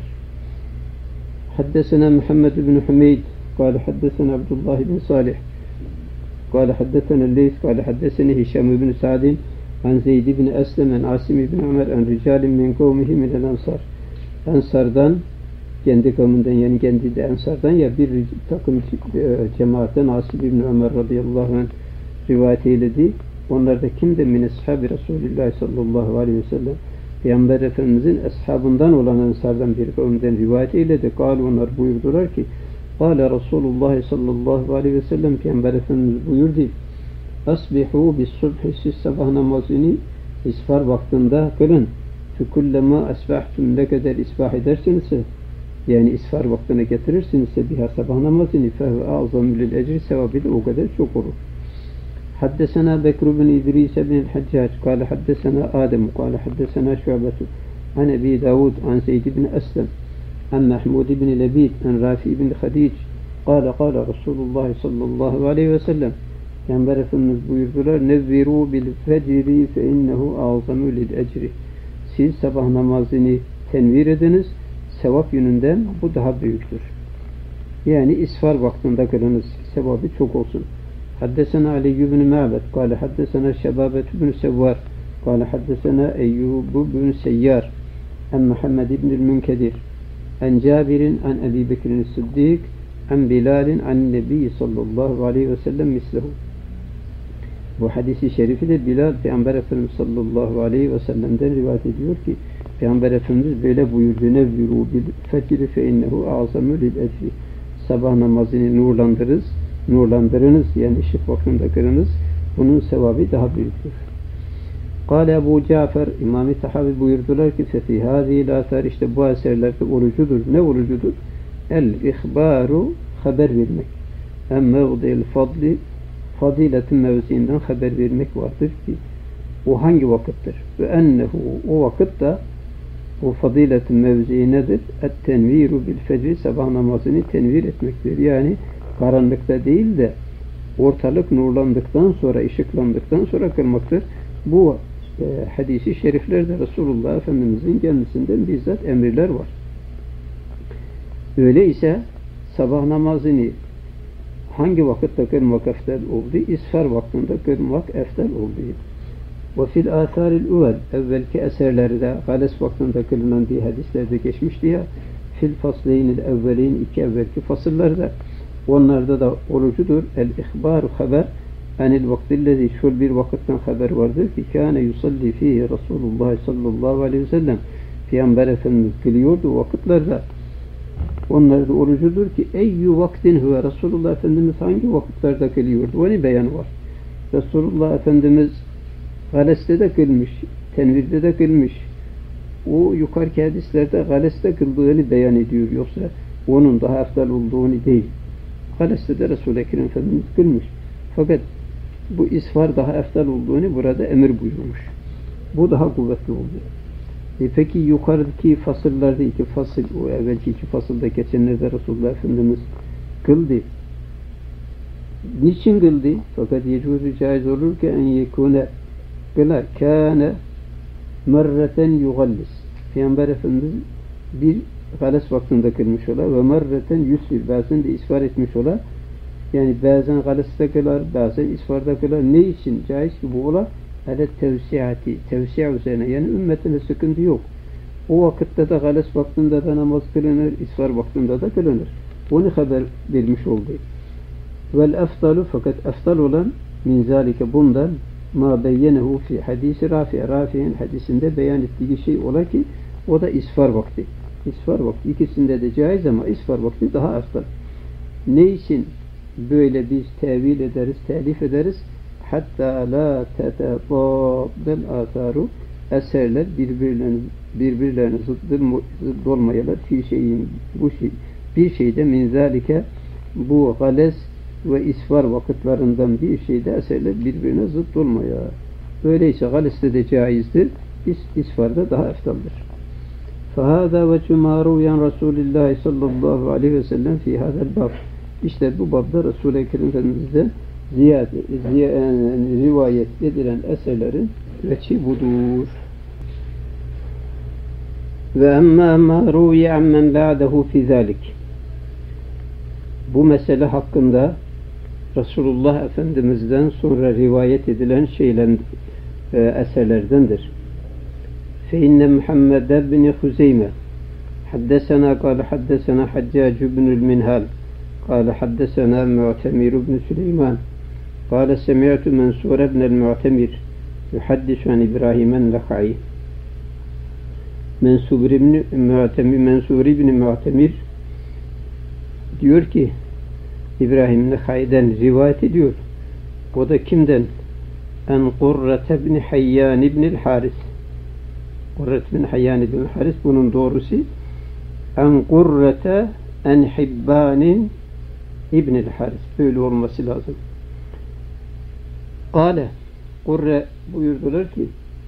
Haddesena Muhammed ibn Hümeyd kâle haddesena Abdullah ibn Salih kâle haddesena Leys kâle haddesena Hişam ibn Sa'din an Zeyd ibn Eslem an Asim ibn Ömer an ricalin min kavmihi minel ansar. Ansardan kendi kavminden yani kendi de Ensar'dan ya bir takım cemaatten Asim ibn Ömer radıyallahu anh rivayet eyledi. Onlar da kimde? Min ashabi Resulullah sallallahu aleyhi ve sellem. Peygamber Efendimizin ashabından olan Ensar'dan bir kavimden rivayet eyledi. Onlar buyurdular ki Kâle Resulullah sallallahu aleyhi ve sellem Peygamber Efendimiz buyurdu. Asbihu bis subhi siz sabah namazını isfar vaktinde kılın. Fekullema asbahtum ne kadar isbah edersinizse yani isfar vaktine getirirsinizse biha sabah namazını fehve a'zamu lil ecri sevabı da o kadar çok olur. Haddesena Bekr bin İdris bin Haccac kâle haddesena Adem kâle haddesena Şu'betu an Ebi Davud an Zeyd bin Eslem an Mahmud bin Lebid an Rafi bin Hadic kâle Resulullah sallallahu aleyhi ve sellem Peygamber Efendimiz buyurdular nevviru bil fecri fe innehu a'zamu lil ecri. Siz sabah namazını tenvir ediniz sevap yönünden bu daha büyüktür. Yani isfar vaktinde kılınız sevabı çok olsun. Haddesena Ali ibn Ma'bed kâle haddesena Şebabet ibn Sevvar kâle haddesena Eyyub ibn Seyyar en Muhammed ibn Münkedir en Cabirin en Ebi Bekir'in Sıddık en Bilal'in en Nebi sallallahu aleyhi ve sellem mislehu. Bu hadisi şerifi de Bilal Peygamber Efendimiz sallallahu aleyhi ve sellem'den rivayet ediyor ki Peygamber Efendimiz böyle buyurdu. Nevviru bil fecri fe innehu a'zamu lil ecri. Sabah namazını nurlandırınız yani ışık vaktinde kılınız. Bunun sevabı daha büyüktür. Kâle Ebu Cafer İmam-ı Tahavi buyurdular ki fefî hâzîl âthâr işte bu eserlerde orucudur. Ne orucudur? El ihbaru haber vermek. En mevdil fadli faziletin mevziinden haber vermek vardır ki o hangi vakittir? Ve ennehu o vakit da o faziletin mevzii nedir? Et-tenviru bil fecri sabah namazını tenvir etmektir. Yani karanlıkta değil de ortalık nurlandıktan sonra, ışıklandıktan sonra kılmaktır. Bu hadisi şeriflerde Resulullah Efendimizin kendisinden bizzat emirler var. Öyleyse sabah namazını hangi vakitte kılmak eftel oldu? İsfar vaktinde kılmak eftel oldu. Ve fil âthâril uvvel evvelki eserlerde gales vaktinde kılınan diye hadislerde geçmişti ya, fil fasleynil evvelin iki evvelki fasıllarda onlarda da olucudur. El ihbaru haber enil vaktillezi şul bir vakitten haber vardır ki kâne yusalli fihi Resulullah sallallahu aleyhi ve sellem Peygamber Efendimiz kılıyordu o vakitlerde. Onlarda olucudur ki eyyü vaktin huve Resulullah Efendimiz hangi vakitlerde kılıyordu? Onun beyanı var. Resulullah Efendimiz galeste de kılmış, tenvirde de kılmış. O yukarıki hadislerde galeste kıldığını beyan ediyor. Yoksa onun daha eftal olduğunu değil. Galeste de Resul-i Ekrem Efendimiz kılmış. Fakat bu isfar daha eftal olduğunu burada emir buyurmuş. Bu daha kuvvetli oldu. Peki yukarıdaki fasıllarda iki fasıl, o evvelki iki fasılda geçenlerde Resulullah Efendimiz kıldı. Niçin kıldı? Fakat yecuzu caiz olur ki en yekune kıla kâne merreten yugallis. Peygamber Efendimiz bir gales vaktinde kılmış ola ve merreten yusfir. Bazen de isfar etmiş ola. Yani bazen galeste kılar, bazen isfarda kılar. Ne için caiz ki bu ola? Hele tevsiati, tevsiya üzerine. Yani ümmetine sıkıntı yok. O vakitte de gales vaktinde de namaz kılınır, isfar vaktinde de kılınır. Onu haber vermiş oldu. Vel eftalu fakat eftal olan min zalike bundan ma beyyenehu fi hadisi Rafi'. Rafi'nin hadisinde beyan ettiği şey ola ki o da isfar vakti. İsfar vakti. İkisinde de caiz ama isfar vakti daha eftal. Ne için böyle biz tevil ederiz, telif ederiz? Hatta la tetetabel atharu eserler birbirlerine zıt olmayalar fi şeyin bu şey bir şeyde min zalike bu gales ve isfar vakitlerinden bir şeyde eserler birbirine zıt olmaya. Öyleyse galeste de caizdir. İsfarda daha eftaldir. Fahada ve cumaruyan Resulullah sallallahu aleyhi ve sellem fi hadel bab. İşte bu babda Resul-i Ekrem Efendimiz'den rivayet edilen eserlerin veçi budur. Ve emmâ mâ rûye ammen ba'dehu fî zâlik. Bu mesele hakkında Resulullah Efendimiz'den sonra rivayet edilen eserlerdendir. Fe inne Muhammed bin Huzeyme haddesena kâle haddesena Haccac ibnül Minhal قال حدثنا معتمر بن سليمان قال سمعت منصور بن المعتمر يحدث عن إبراهيم النخعي Mensur ibn Mu'temir diyor ki İbrahim Nekhai'den rivayet ediyor. O da kimden? En Qurrate ibn Hayyan ibn Haris. Qurrate ibn Hayyan ibn Haris bunun doğrusu. En Qurrate en Hibbanin İbn-i Haris. Böyle olması lazım. Kale Kurre buyurdular ki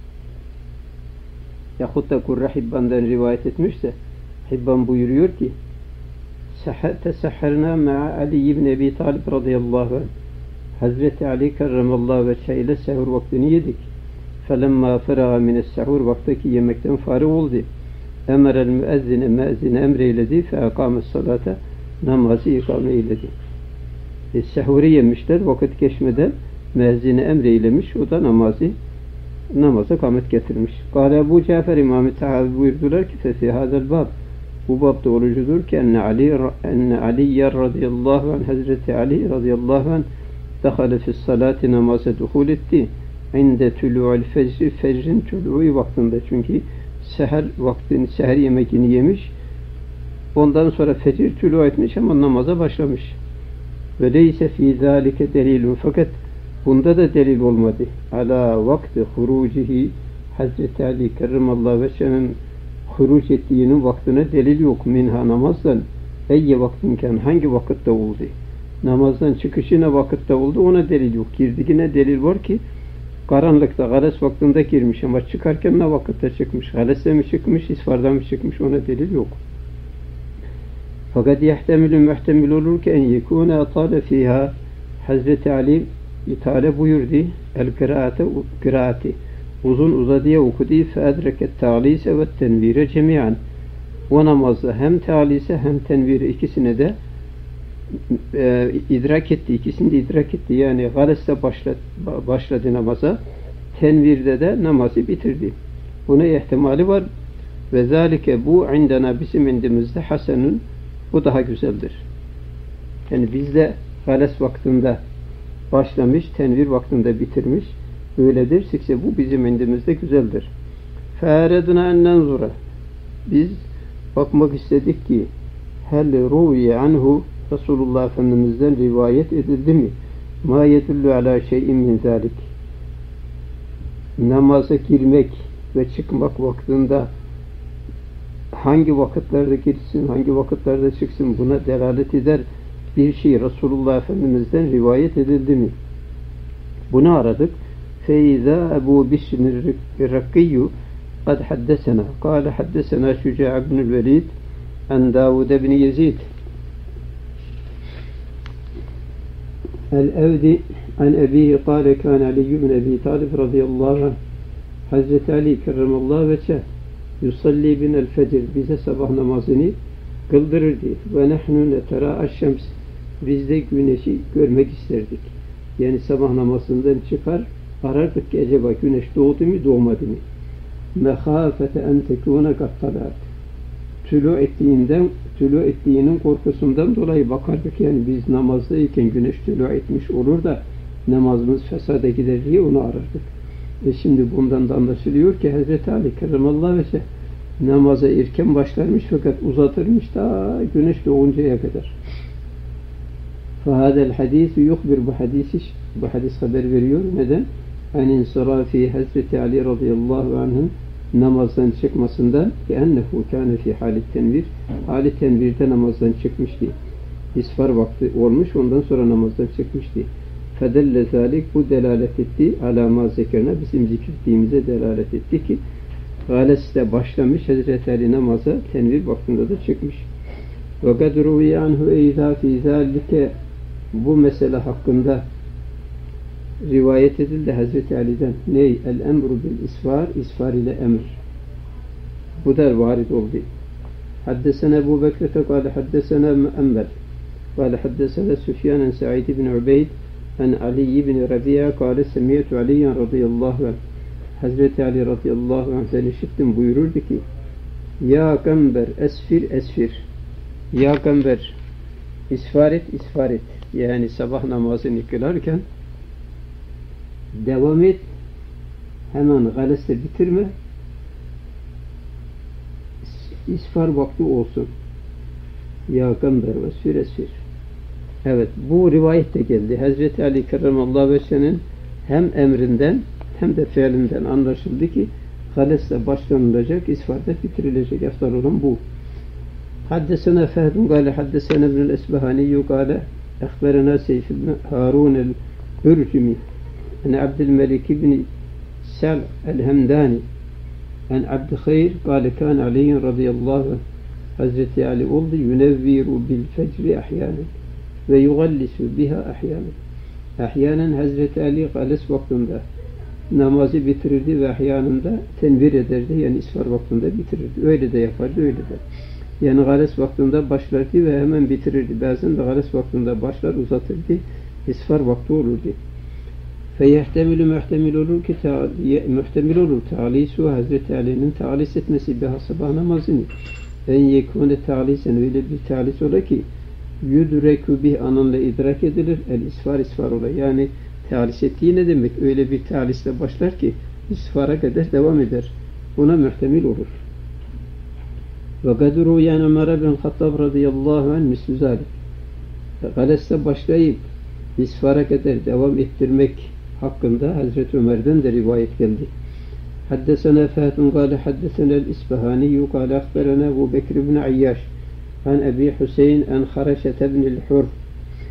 yahut da Kurre Hibban'dan rivayet etmişse Hibban buyuruyor ki tesahharna ma'a Ali ibn Ebi Talib radıyallahu anh Hazreti Ali kerramallahu veçhe ile sehur vaktini yedik. Felemma feraga mines sehur vaktaki yemekten fari oldu. Emerel müezzine emreyledi fe akames salate namazı ikame eyledi. Sehuri yemişler, vakit geçmeden müezzine emreylemiş, o da namaza kamet getirmiş. Kâle Ebu Cafer İmam-ı Tahavi buyurdular ki fefî hâzel bab, bu babda olucudur ki enne Ali'ye radıyallahu anh Hazreti Ali radıyallahu anh dehale fis salati namaza duhul etti. İnde tülû'l fecri, fecrin tülû'u vaktinde, çünkü seher yemekini yemiş, ondan sonra fecir tülû etmiş ama namaza başlamış. Ve leyse fî zâlike delilun, fakat bunda da delil olmadı. Ala vakti hurucihi, Hazreti Ali kerramallahu veçhe'nin huruc ettiğinin vaktine delil yok. Minha namazdan eyye vaktinken hangi vakitte oldu? Namazdan çıkışı ne vakitte oldu ona delil yok. Girdiğine delil var ki karanlıkta, gales vaktinde girmiş ama çıkarken ne vakitte çıkmış? Gales'te mi çıkmış, isfarda mı çıkmış? Ona delil yok. Fakat yehtemilü muhtemil olur ki en yekûne atâle fîhâ Hazreti Ali itale buyurdu kıraati uzun uzadıya okudu fe edreket ta'lise ve tenvire cemiyan o namazda hem ta'lise hem tenvire ikisini de idrak etti. İkisini de idrak etti. Yani gales'te başladı namaza, tenvirde de namazı bitirdi. Buna ihtimali var. Ve zalike bu indena bizim indimizde hasenun, bu daha güzeldir. Yani bizde gales vaktinde başlamış, tenvir vaktinde bitirmiş. Öyledir. Sikse bu bizim indimizde güzeldir. Fe'eredna en nenzura. Biz bakmak istedik ki hel ruviye anhu Resulullah Efendimiz'den rivayet edildi mi? Ma yedullu ala şeyin min zalik. Namaza girmek ve çıkmak vaktinde hangi vakitlerde girsin, hangi vakitlerde çıksın buna delalet eder bir şey Resulullah Efendimiz'den rivayet edildi mi? Bunu aradık. Feiza Ebu Bişr Rakkiyu قد حدثنا قال حدثنا شجاع بن الوليد عن داود بن يزيد الأودي عن أبيه قال كان علي بن أبي طالب رضي الله عنه Hazreti Ali kerramallahu veçhe yusalli binel fecr bize sabah namazını kıldırırdı ve nehnu netera aşşems biz de güneşi görmek isterdik. Yani sabah namazından çıkar arardık ki acaba güneş doğdu mu doğmadı mı? Mehafete en tekune kattalat tülü ettiğinin korkusundan dolayı bakardık. Yani biz namazdayken güneş tülü etmiş olur da namazımız fesada gider diye onu arardık. Şimdi bundan da anlaşılıyor ki Hazreti Ali kerramallahu veçhe namaza erken başlarmış fakat uzatırmış da güneş doğuncaya kadar. فَهَذَا الْحَدِيثُ يُخْبِرْ bu hadis haber veriyor. Neden? اَنْ اِنْصَرَافِ Hazreti Ali radıyallahu anh'ın namazdan çıkmasından اَنَّهُ كَانَ فِي حَالِ التَّنْوِيرِ hali tenvirde namazdan çıkmıştı. İsfar vakti olmuş, ondan sonra namazdan çıkmıştı. فَدَلَّ ذَٰلِكَ bu delalet etti. عَلَى zekerine bizim zikrettiğimize delalet etti ki Gales'te başlamış Hazreti Ali namaza tenvir vaktinde de çıkmış. وَقَدْ رُوِيَ عَنْهُ اَيْذَا فِي ذَٰلِكَ bu mesele hakkında rivayet edildi Hazreti Ali'den. Ney? El-emru bil-isfar, isfar ile emr. Bu da varid oldu. Haddesena Ebu Bekir'te kâle haddesena Mü'emmel kâle haddesena Süfyan en Sa'id ibn Ubeyd en Ali ibn Rabi'a kâle semiyetü Aliyen radıyallahu anh Hazreti Ali radıyallahu anh'den işittim buyururdu ki Ya Gamber esfir Ya Gamber isfar et yani sabah namazını kılarken devam et hemen galesle bitirme isfar vakti olsun Ya Gamber esfir evet bu rivayet de geldi Hazreti Ali kerramallahu veçhe'nin hem emrinden hem de fiilinden anlaşıldı ki galesle başlanılacak isfarda bitirilecek eftal olan bu Haddesena Fehdun kâle haddesena ibnül Esbahaniyyü kâle ehberena Seyf ibn Harun el-Hürcimi en Abdülmelik ibn Sel el-Hemdani en Abdülhayr kâle kâne Aliyyün radıyallahu anh Hazreti Ali oldu yunevviru bil fecri ahyanen ve yugallisu biha ahyanen Hazreti Ali gales vaktinde namazı bitirirdi ve ahyanında tenvir ederdi yani isfar vaktinde bitirirdi öyle de yapardı öyle de yani gales vaktinde başlardı ve hemen bitirirdi. Bazen de gales vaktinde başlar uzatırdı. İsfar vakti olurdu. Feyehtemilu muhtemil olur ki muhtemil olur ta'lisu Hazreti Ali'nin ta'lis etmesi biha sabah namazını. En yekûne ta'lisen öyle bir ta'lis ola ki yudreku bih anınla idrak edilir. El isfar ola. Yani ta'lis ettiği ne demek? Öyle bir ta'lisle başlar ki isfara kadar devam eder. Buna muhtemil olur. وَقَدْ رُوْيَ عَنْ عُمَرَ بْنِ الْخَطَّابِ رَضِيَ اللّٰهُ عَنْهُ مِثْلُ ذَٰلِكَ Gales'te başlayıp isfara kadar devam ettirmek hakkında Hazreti Ömer'den de rivayet geldi. Haddesena Fâtun kâle haddesena el-İsbahaniyyü kâle akberena Ebu Bekir ibn Ayyaş an Ebi Hüseyin en Hareşete ibn el-Hur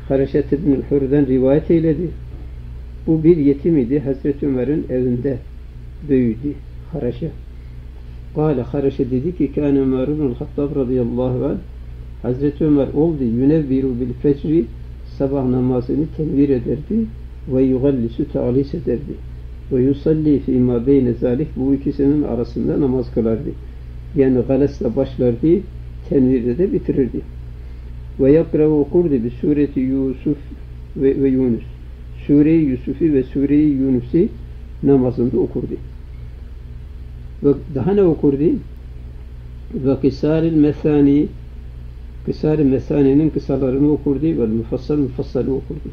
Hareşet İbn-i Hür'den rivayet eyledi. Bu bir yetim idi. Hazreti Ömer'in evinde büyüdü. Hareşe. Hareşe dedi ki Kâne Ömer ibn-i Hattab radıyallahu anh Hazreti Ömer oldu. Yunevviru bil fecri sabah namazını tenvir ederdi ve yugallisu ta'lis ederdi. Ve yusalli fîmâ beyne zâlik bu ikisinin arasında namaz kılardı. Yani galesle başlardı, tenvirde de bitirirdi. Ve yakrav okurdu bir sureti Yusuf ve Yunus. Sure-i Yusuf'u ve Sure-i Yunus'u namazında okurdu. Ve daha ne okurdu? Ve kısâr-ı mesâni Kısâr-ı mesânenin kısalarını okurdu ve mufassalı okurdu.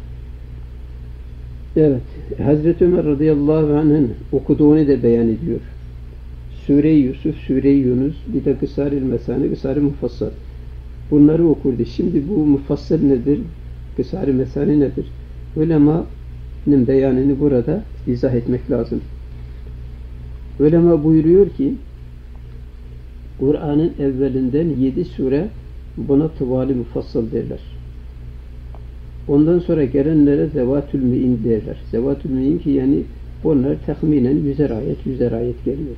Evet, Hazreti Ömer radıyallahu anh'ın okuduğunu da beyan ediyor. Sure-i Yusuf, Sure-i Yunus, bir de Kısâr-ı mesâni, Kısâr-ı mufassal. Bunları okurdu. Şimdi bu mufassal nedir? Kısâr-ı mesâni nedir? Ulema'nın beyanını burada izah etmek lazım. Ulema buyuruyor ki Kur'an'ın evvelinden 7 sure buna tıvali mufassal derler. Ondan sonra gelenlere zevatül mü'in derler. Zevatül mü'in ki yani onlar tahminen 100'er ayet geliyor.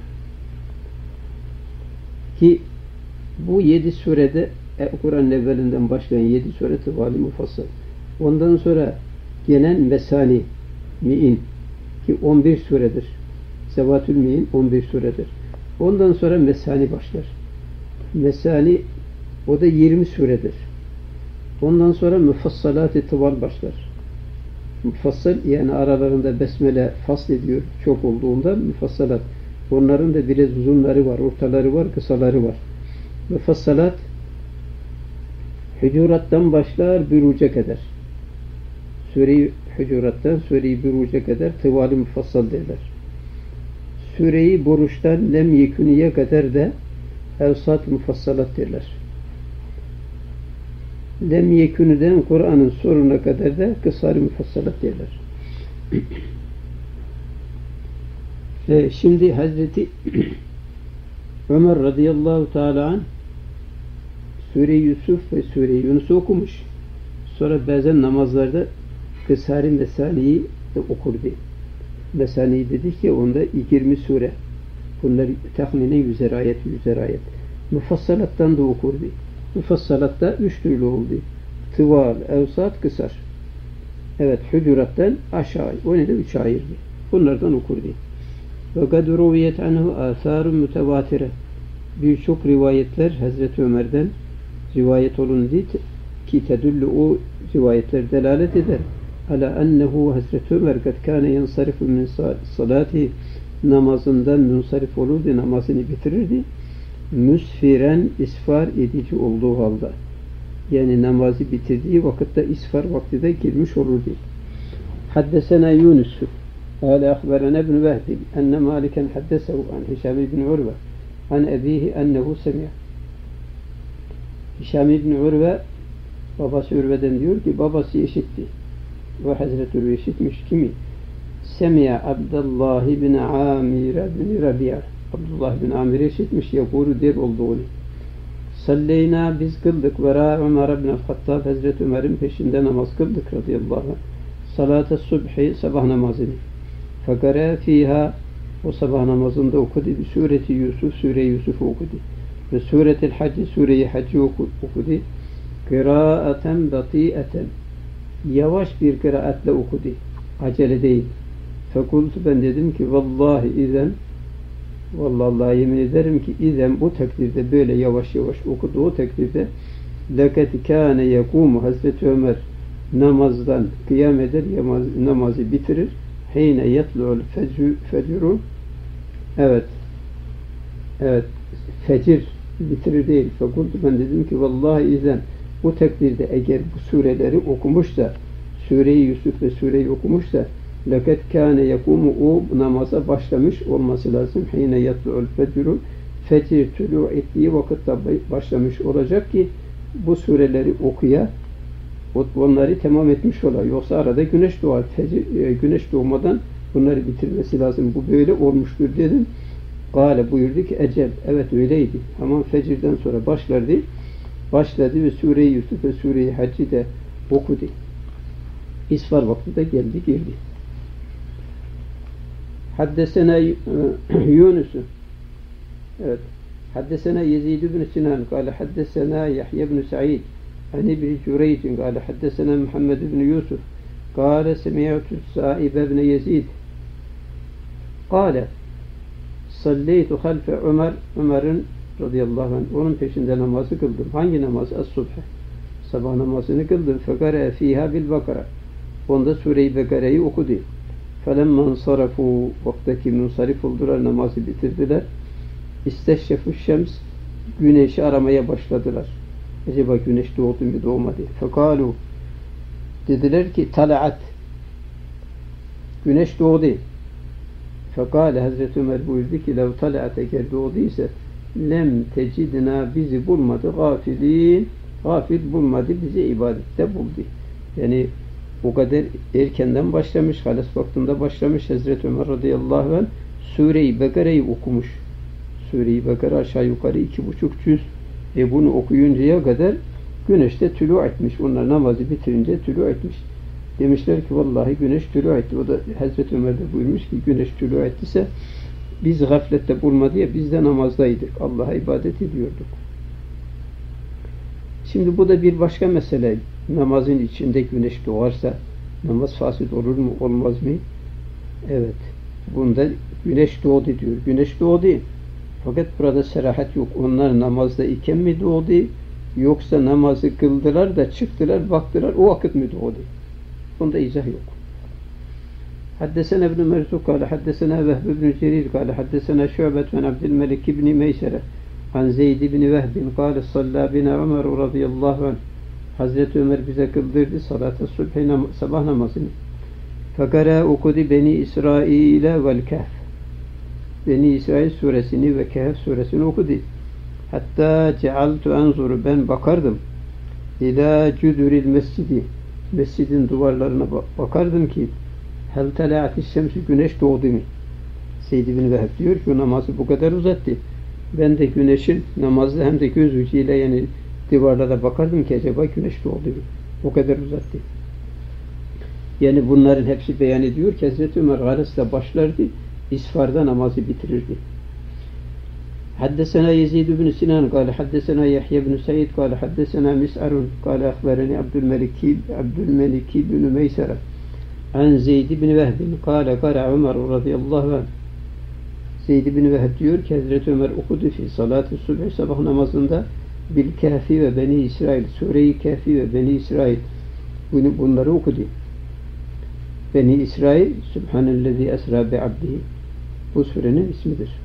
Ki bu 7 surede Kur'an'ın evvelinden başlayan 7 sure tıvali mufassal. Ondan sonra gelen mesani mü'in ki 11 suredir. Zevatül mü'in 11 suredir. Ondan sonra mesani başlar. Mesani o da 20 suredir. Ondan sonra müfassalat-ı tıval başlar. Müfassal yani aralarında besmele faslediyor çok olduğunda müfassalat. Onların da biraz uzunları var, ortaları var, kısaları var. Müfassalat Hucurat'tan başlar Büruc'e kadar. Sure-i Hucurat'tan Sure-i Büruc'e kadar tıval-i müfassal derler. Sure-i Buruş'tan Lem Yekuni'ye kadar da Evsat-ı Mufassalat derler. Lem Yekuni'den Kur'an'ın sonuna kadar da Kısar-ı Mufassalat derler. Şimdi Hazreti Ömer radıyallahu teala anh Sure-i Yusuf ve Sure-i Yunus'u okumuş. Sonra bazen namazlarda Kısar-ı Mesani'yi de okurdu. Mesani dedik ki onda 20 sure. Bunlar tahminen 100'er ayet. Mufassalattan da okurdu. Mufassalatta 3 türlü oldu. Tıval, evsat, kısar. Evet, Hucurat'tan aşağı. O ne de 3 ayırdı. Bunlardan okurdu. Ve kad ruviyet anhu asarun mütevatire. Birçok rivayetler Hazreti Ömer'den rivayet olundu ki tedullu o rivayetler delalet eder. Ala ennehu Hazreti Ömer kad kâne yansarifu min salati namazından münsarif olurdu, namazını bitirirdi. Müsfiren isfar edici olduğu halde. Yani namazı bitirdiği vakitte isfar vakti de girmiş olurdu. Haddesena Yunus قال أخبرنا ابن وهب أن مالكا حدثه عن هشام بن عروة عن أبيه أنه سمع Hişam İbni Urve babası Urve'den diyor ki babası işitti. Ve Hazreti Urve işitmiş kimi? Semi'a Abdullah bin Amir bin Rabia. Abdullah bin Amir'e işitmiş yakuru der olduğunu. Salleyna biz kıldık vera Ömer bin Hattab Hazreti Ömer'in peşinde namaz kıldık radıyallahu anh. Salat-ı subhi sabah namazını. Fekara fiha o sabah namazında okudu. Sureti Yusuf, Sure-i Yusuf'u okudu. Ve Suretil Hacc, Sure-i Hacc'ı okudu. Kıraaten bati'eten yavaş bir kıraatle okudu. Acele değil. Fekultu ben dedim ki vallahi izen vallahi yemin ederim ki izen bu takdirde böyle yavaş yavaş okudu o takdirde leket kâne yekûmu Hazreti Ömer namazdan kıyam eder namazı bitirir heyne yetlu'ul fecru evet fecir bitirir değil. Fekultu ben dedim ki vallahi izen bu takdirde eğer bu sureleri okumuşsa Sure-i Yusuf ve Sure'yi okumuşsa leket kâne yekûmu o namaza başlamış olması lazım. Hine yatlu'ul fecru fecir tülû ettiği vakitte başlamış olacak ki bu sureleri okuya onları tamam etmiş ola. Yoksa arada güneş doğar. Güneş doğmadan bunları bitirmesi lazım. Bu böyle olmuştur dedim. Gâle buyurdu ki ecel. Evet öyleydi. Ama fecirden sonra başladı ve Sure-i Yusuf ve Sure-i Hacc'i de okudu. İsfar vakti de geldi girdi. Haddesena Yunus'u. Evet. Haddesena Yezid ibn Sinan. Kale haddesena Yahya ibn Sa'id. An İbni Cüreyc'in. Kale haddesena Muhammed ibn Yusuf. Kale semi'tu Sa'ib ibn Yezid. Kale salleytu halfe Ömer'in radıyallahu anh. Onun peşinde namazı kıldım. Hangi namaz? As-subh. Sabah namazını kıldım. Fekare fiha bil bakara. Onda Sure-i Bekara'yı okudu. Felemmen sarafu, vaktaki munsarif oldular, namazı bitirdiler. İsteşşefu şems, güneşi aramaya başladılar. Acaba güneş doğdu mu doğmadı? Fekalu, dediler ki talaat, güneş doğdu. Fekale Hazreti Ömer buyurdu ki lev talaat, eğer doğduysa lem tecidna, bizi bulmadı gafilin, gafil bulmadı, bizi ibadette buldu. Yani o kadar erkenden başlamış, halas vaktinde başlamış. Hazreti Ömer radıyallahu anh Sure-i Bekara'yı okumuş. Sure-i Bekara aşağı yukarı 2,5 cüz. Bunu okuyuncaya kadar güneş de tülû etmiş. Onlar namazı bitirince tülû etmiş. Demişler ki vallahi güneş tülû etti. O da Hazreti Ömer de buyurmuş ki güneş tülû ettiyse biz gaflette bulmadı ya, biz de namazdaydık. Allah'a ibadet ediyorduk. Şimdi bu da bir başka mesele. Namazın içinde güneş doğarsa namaz fasit olur mu, olmaz mı? Evet. Bunda güneş doğdu diyor. Güneş doğdu. Fakat burada serahat yok. Onlar namazda iken mi doğdu? Yoksa namazı kıldılar da çıktılar, baktılar, o vakit mi doğdu? Bunda izah yok. Haddesena İbn Merzuk kâle haddesena Vehb ibn Cerir kâle haddesena Şu'bet ve Abdülmelik ibn Meysere an Zeyd ibn Vehbin kâle sallâ bina Ömer radıyallahu anh. Hazreti Ömer bize kıldırdı salat-ı subhi, sabah namazını. Fekara okudu Beni İsrail'e vel Kehf. Beni İsrail suresini ve Kehf suresini okudu. Hatta cealtu enzuru, ben bakardım. İlâ cüdüril mescidi, mescidin duvarlarına bakardım ki hel telâti şemsi, güneş doğdu mu? Seyyid ibn Vehb diyor ki o namazı bu kadar uzattı. Ben de güneşin namazda hem de göz ucuyla yani duvarlara bakardım ki acaba güneş doğdu mu? O kadar uzattı. Yani bunların hepsi beyan ediyor ki Hazreti Ömer Galas'la başlardı, İsfar'da namazı bitirirdi. Haddesena Yezid ibn Sinan kâle haddesena Yahya ibn Sa'id kâle haddesena Mis'arun kâle akhbereni Abdülmelik ibn Meysere an Zeyd ibn Vehbin kâle kâle Ömer radıyallahu anh. Zeyd ibn Vehb diyor ki Hazreti Ömer okudu fi salat-ı subh, sabah namazında bil Kehfi ve Beni İsrail, Sure-i Kehfi ve Beni İsrail, bunları okudu. Beni İsrail, Subhanellezi esra bi abdihi, bu surenin ismidir.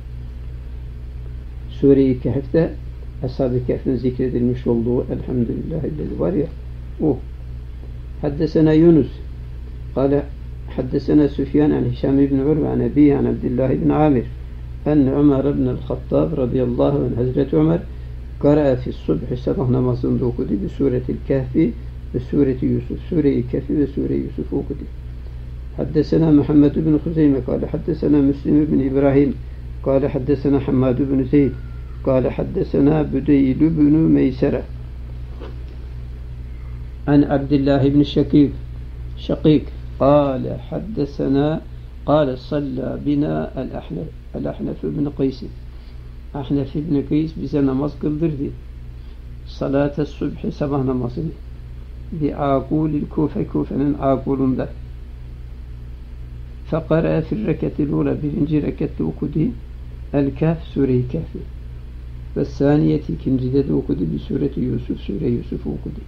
Sure-i Kehf'te Ashab-ı Kehf'in zikredilmiş olduğu Elhamdülillahillezi var ya, o. Haddesena Yunus kâle haddesena Süfyan an Hişam ibn Urve an Ebihi an Abdullah ibn Amir enne Ömer ibn el-Hattab radıyallahu anh, Hazreti Ömer Kara'a fi subh, sabah namazında okudu bir suretil Kehfi ve sureti Yusuf, Sure-i Kehfi ve Sure-i Yusuf okudu. Haddesena Muhammed ibn Huzeyme kâle haddesena Müslim ibn İbrahim kâle haddesena Hammad ibn Zeyd kâle haddesena Büdeyl ibn Meysere an Abdullah ibn Şakik kâle haddesena kâle sallâ bina el-Ahnef ibn Qays. Ahnef ibn Qays bize namaz kıldırdı. Salat-ı subhi, sabah namazını. Bi Aqulil Kufe, Kufe'nin Aqul'unda. Fekara fil reketil ula, birinci rekette okudu El-Kehf, Sure-i Kehfi. Ve saniyeti, ikincide de okudu bir sureti Yusuf, Sure-i Yusuf'u okudu.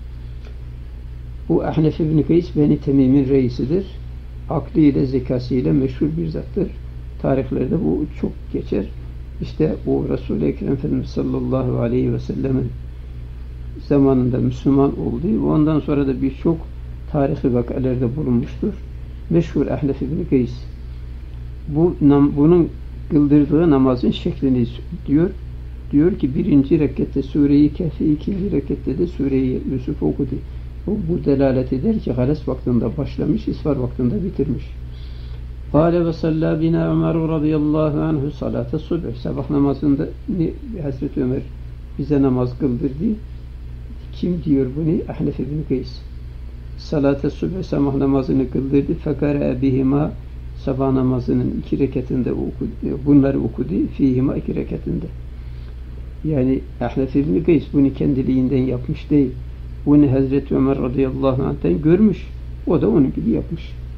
Bu Ahnef ibn Qays Beni Temim'in reisidir. Akliyle, zekasıyla meşhur bir zattır. Tarihlerde bu çok geçer. İşte o Resul-i Ekrem Efendimiz sallallahu aleyhi ve sellemin zamanında Müslüman oldu. Ondan sonra da birçok tarihi vakalarda bulunmuştur. Meşhur Ahnef ibn Qays. Bunun kıldırdığı namazın şeklini diyor. Diyor ki birinci rekette Sure-i Kehfi, ikinci rekette de Sure-i Yusuf okudu. Bu delalet eder ki Galas vaktinde başlamış, İsfar vaktinde bitirmiş. Kâle ve sallâ bina Ömer radıyallahu anhu salat-ı subh, sabah namazında Hazreti Ömer bize namaz kıldırdı. Kim diyor bunu? Ahnef ibn Kays. Salat-ı subh sabah namazını kıldırdı. Fekara bihima sabah namazının 2 rekatında okudu. Bunları okudu. Fihima 2 rekatında. Yani Ahnef ibn Kays bunu kendiliğinden yapmış değil. Bunu Hazreti Ömer radıyallahu anh'ten görmüş. O da onun gibi yapmış.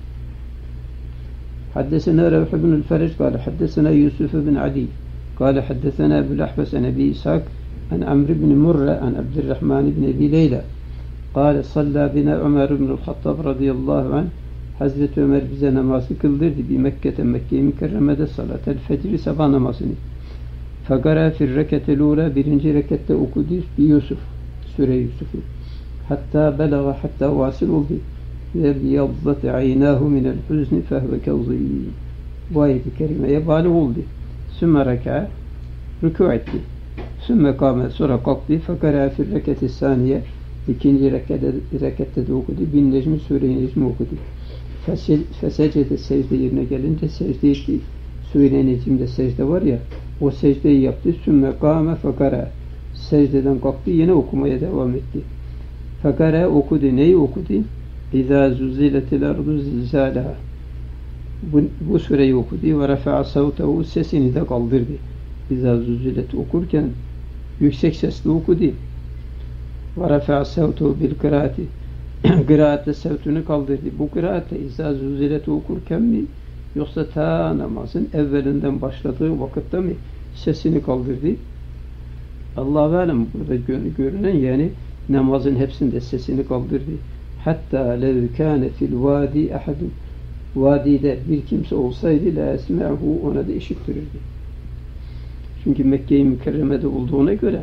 Haddesena Revh ibn el-Ferec kâle haddesena Yusuf ibn Adi kâle haddesena Ebu'l Ahbas an Ebi İshak an Amr ibn Murra an Abdurrahman ibn Ebi Leyla kâle sallâ bina Ömer ibn el-Hattab radıyallahu anh Hazreti Ömer bize namazı kıldırdı bi Mekke'te Mekke-i Mükerreme'de salatel fecri sabah namazını. Fekara fir reketel ula 1. rekatte okudu bi Yusuf Sure Yusuf'u. Hatta belaga hatta vasıl oldu. Ve biyaddat aynahu minel huzni fehve kevzîn. Bu ayet-i kerimeye bâli oldu. Sümme reka'a rükû etti. Sümme kâme sonra kalktı. Fekara fir reketi saniye 2. rekatte de okudu. Bin Necmi Sure-i Necmi okudu. Fesecede secde yerine gelince secde etti. Sure-i Necim'de secde var ya o secdeyi yaptı. Sümme kâme fekara secdeden kalktı. Yine okumaya devam etti. Fekara okudu. Neyi okudu? İzâ zuzziletil ardu zilzâleha. Bu sureyi okudu. Ve refa'a savtehu sesini de kaldırdı. İzâ zuzzilet okurken yüksek sesle okudu. Ve refa'a savtehu bil kıraati. Kıraatle sevtunu kaldırdı. Bu kıraatle İzâ zuzzilet okurken mi? Yoksa ta namazın evvelinden başladığı vakitte mi? Sesini kaldırdı. Allah-u Alem burada görünen yani namazın hepsinde sesini kaldırdı. Hatta lev kâne fil vâdi ahadun. Vadide bir kimse olsaydı la esme'hu ona da işittirirdi. Çünkü Mekke-i Mükerreme'de olduğuna göre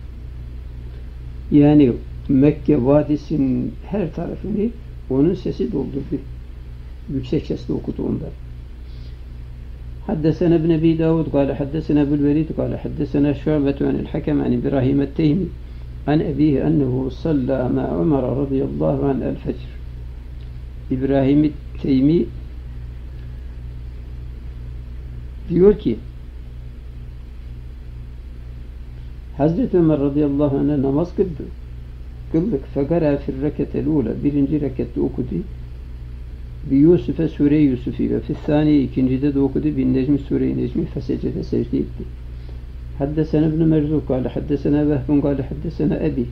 yani Mekke vadisinin her tarafını onun sesi doldurdu. Yüksek sesle okudu ondan. Haddesena ibn Ebi Davud kâle haddesena Ebu'l Velid kâle haddesena Şu'betu anil Hakem an İbrahim et-Teymi an ebihi ennehu salla ma Ömer radıyallahu anh el-fecr. İbrahim Teymi diyor ki Hazreti Ömer radıyallahu anh'a namaz kıldık. Fekara fir reketel ula 1. rekette okudu. Bi Yusuf'e Sure-i Yusuf'i ve fissani 2. de okudu. Bin Necmi Sure-i Necmi fesecede secde etti. Haddesena ibn Merzuk kâle haddesena Vehbun kâle haddesena Ebi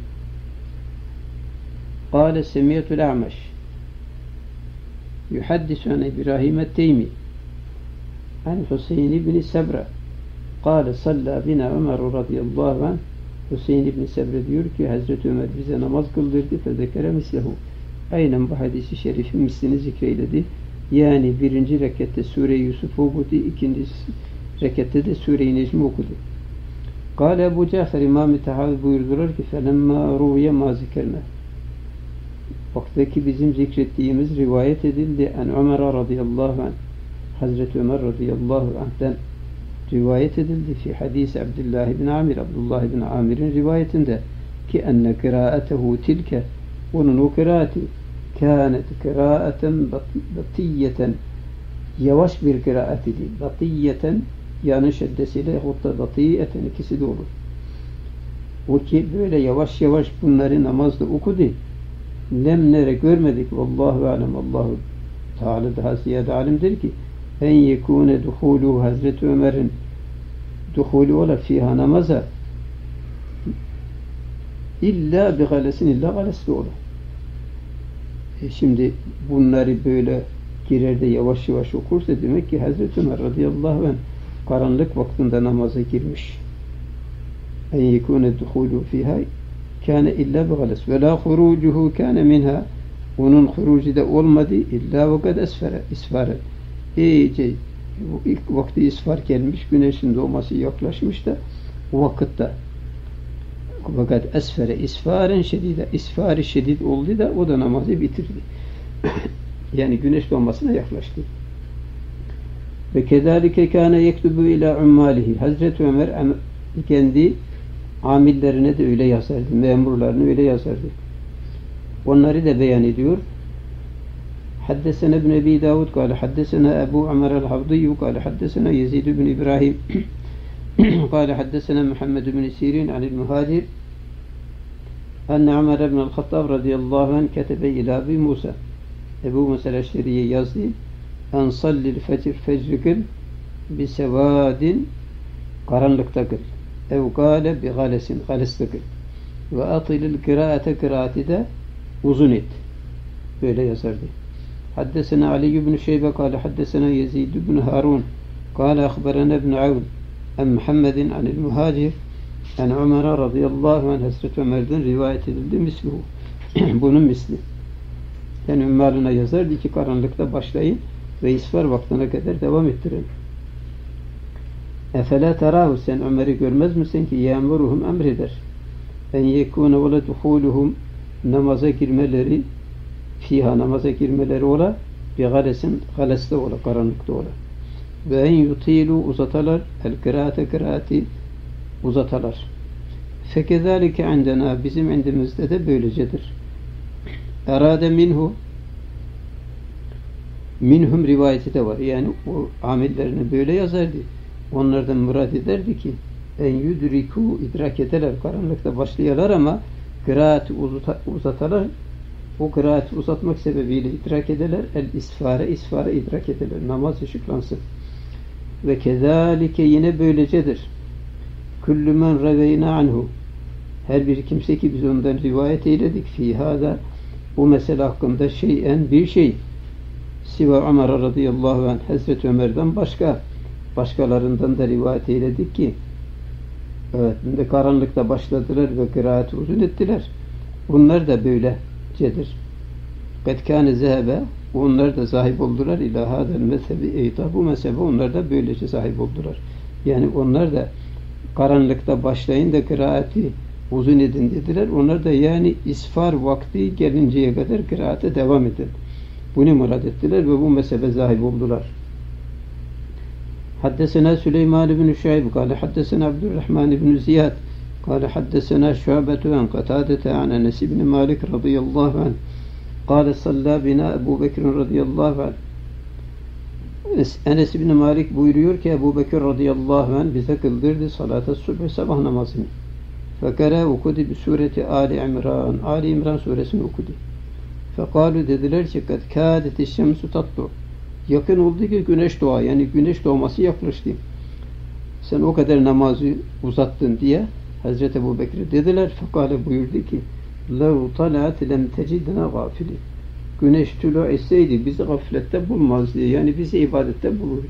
kâle semiyetul a'meş yuhaddisu an İbrahim et-Teymi an Hüseyin ibn Sebra kâle sallâ bina Ömer radıyallahu anh Hüseyin ibn Sebra diyor ki Hazreti Ömer bize namaz kıldırdı fezekere mislehu aynen bu hadisi şerifin mislini zikreyledi. Yani 1. rekette Sure-i Yusuf okudu, 2. rekette de Sure-i Necmi okudu. Kâle Ebu Cafer İmam-ı Tahavi buyurdular ki فَلَمَّا رُوْيَ مَا ذِكَرْنَا Vaktaki bizim zikrettiğimiz rivayet edildi. En Ömer radıyallahu anh Hazreti Ömer radıyallahu anh'ten rivayet edildi. Fi hadis Abdullah ibn Amir Abdullah ibn Amir'in rivayetinde ki enne kıraatehu tilke onun o kıraati kânet kıraaten batiyeten yavaş bir kıraat idi. Batiyeten yani şeddesiyle hatta batiyeten ikisi de olur. O ki böyle yavaş yavaş bunları namazda okudu. Lemnere görmedik. Vallahu alem. Allahu Teala daha ziyade alimdir ki en yekune duhulu Hazreti Ömer'in duhulu ola fiha namaza illa bi galesin illa galesli ola. Şimdi bunları böyle girer de yavaş yavaş okursa demek ki Hazreti Ömer radıyallahu anh karanlık vaktinde namaza girmiş. En yekune duhulu fiha kâne illa bi gales ve la hurucuhu kâne minha onun hurucu da olmadı illa ve kad isfare iyice ilk vakti isfar gelmiş güneşin doğması yaklaşmış da o vakitte fakat esfere isfaren şedide isfari şedid oldu da o da namazı bitirdi. Yani güneş doğmasına yaklaştı. Ve kezalike kâne yektubu ila ummalihi Hazreti Ömer kendi amillerine de öyle yazardı. Memurlarını öyle yazardı. Onları da beyan ediyor. Haddesena ibn Ebi Davud kâle haddesena Ebu Ömer el-Havdiyyü kâle haddesena Yezid ibn İbrahim kâle haddesena Muhammed ibn Sirin anil Muhacir Enne Ömer ibn-i Hattab radıyallahu anh ketebe ila Ebu Musa. Ebu Musa el-Eşşeri'ye yazdı. En sallil fecr fecr bi sevadin karanlıkta kıl. Ev gâle bi galesin galeste kıl. Ve atilil kıraate kıraati de uzun et. Böyle yazardı. Haddesena Ali ibn Şeybe kâle haddesena Yezid ibn Harun kâle akhberena ibn Avn en Muhammedin anil muhacir en Ömer radıyallahu anh Hazreti Ömer'den rivayet edildi misluhu. Bunun misli. Yani ümmalına yazardı ki karanlıkta başlayın ve isfar vaktine kadar devam ettirin. Efela terahu, sen Ömer'i görmez misin ki ye'muruhum emreder. En yekûne ve le duhûluhum, namaza girmeleri, fiha namaza girmeleri ola, bir galesin, galeste ola, karanlıkta ola. Ve en yutilu, uzatalar, el kıraate kıraati uzatalar. Fekezalike indena, bizim indimizde de böylecedir. Erade minhum rivayeti de var. Yani o amillerini böyle yazardı. Onlardan murad ederdi ki en yudriku, idrak ederler, karanlıkta başlayalar ama kıraati uzatalar. O kıraati uzatmak sebebiyle idrak ederler. El isfare idrak ederler. Namaz ışıklansın. Ve kezalike, yine böylecedir. Küllü men reveyna anhu, her bir kimse ki biz ondan rivayet eyledik fîhâda, bu mesele hakkında bir şey siva Ömer radıyallahu anh, Hazreti Ömer'den başkalarından da rivayet eyledik ki evet, karanlıkta başladılar ve kıraati uzun ettiler. Bunlar da böylecedir. Kad kâne zehebe, onlar da sahip oldular ilâ hâdel mezhebi eyta, bu mezhebe onlar da böylece sahip oldular. Yani onlar da karanlıkta başlayın da kıraati uzun edin dediler. Onlar da yani isfar vakti gelinceye kadar kıraate devam edin. Bunu murad ettiler ve bu mezhebe sahip oldular. Haddesena Süleyman ibn Şuayb kâle haddesena Abdurrahman ibn Ziyad kâle haddesena Şuabetu en Katadete an Enes ibn Malik radıyallahu anh kâle sallâ bina Ebu Bekir radıyallahu anh. Enes ibn Malik buyuruyor ki Ebu Bekir radıyallahu anh bize kıldırdı salat-ı subh, sabah namazını. Fekere okudu bi sureti Ali İmran, Ali İmran suresini okudu. Fekalu, dediler ki kad kâdeti şemsu tatlu, yakın oldu ki güneş doğa, yani güneş doğması yaklaştı. Sen o kadar namazı uzattın diye Hazreti Ebu Bekir dediler. Fekale buyurdu ki lev talat lem tecidna gafili, güneş tülû etseydi bizi gaflette bulmazdı, yani bizi ibadette bulurdu.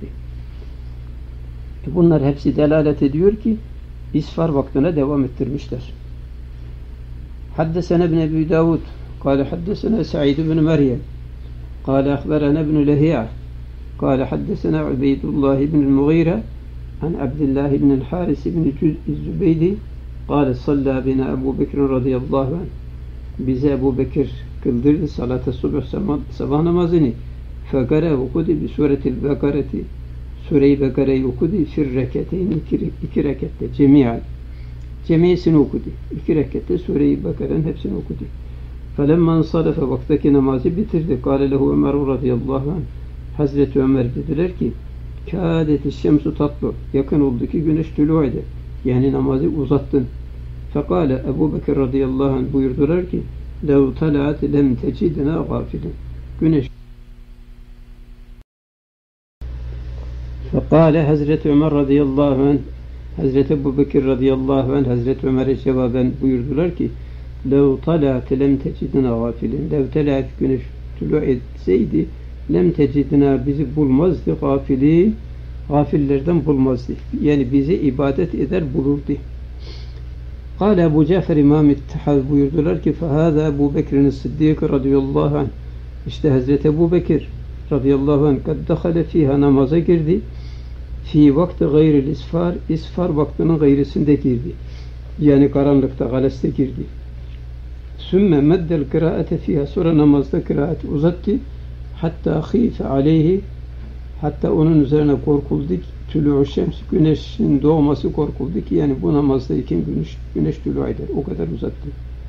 Bunlar hepsi delalet ediyor ki isfar vaktine devam ettirmişler. Haddesena ibn Ebu Davud kâle haddesena Sa'id ibn Meryem kâle akhberana ibn Lehi'a kâle haddesena Ubeydullah ibn Mughire an Abdullah ibn Haris ibn Zübeydi kâle sallâ bina Ebu Bekir radıyallahu anh, bize Ebu Bekir kıldırdı salat-ı subh, sabah namazını. Fekare okudu bi suretil bekareti, Sure-i Bekara'yı okudu fir reketeyn, iki rekette cemiyesini okudu. 2 rekette Sure-i Bekara'nın hepsini okudu. Felemmen sarafe, vaktaki namazı bitirdi. Kâle lehu Ömer radıyallahu anh, Hazreti Ömer dediler ki kâdeti şemsu tatlu, yakın oldu ki güneş tülû eder, yani namazı uzattın. Fekâle Ebu Bekir radıyallahu anh buyurdular ki lev talat lem tecidna gafilin, güneş. Fekâle Hazreti Ömer radıyallahu anh, Hazreti Ebu Bekir radıyallahu anh Hazreti Ömer'e cevaben buyurdular ki lev talat lem tecidna gafilin, lev talat, güneş tülû etseydi lem tecidna, bizi bulmazdı, gafillerden bulmazdı, yani bizi ibadet eder bulurdu. Kâle Ebu Cafer İmam-ı İttihad buyurdular ki fehâzâ Ebu Bekir'in Sıddık radıyallahu anh, işte Hazreti Ebu Bekir radıyallahu anh kad dehale fiha, namaza girdi, fi vakti gayril isfar, isfar vaktinin gayrisinde girdi, yani karanlıkta, galeste girdi. Sümme meddel kıraate fiha, sonra namazda kıraati uzattı, hatta khife aleyhi, hatta onun üzerine korkuldu ki tülû şems, güneşin doğması korkuldu ki, yani bu namazdayken güneş tülû eder, o kadar uzattı.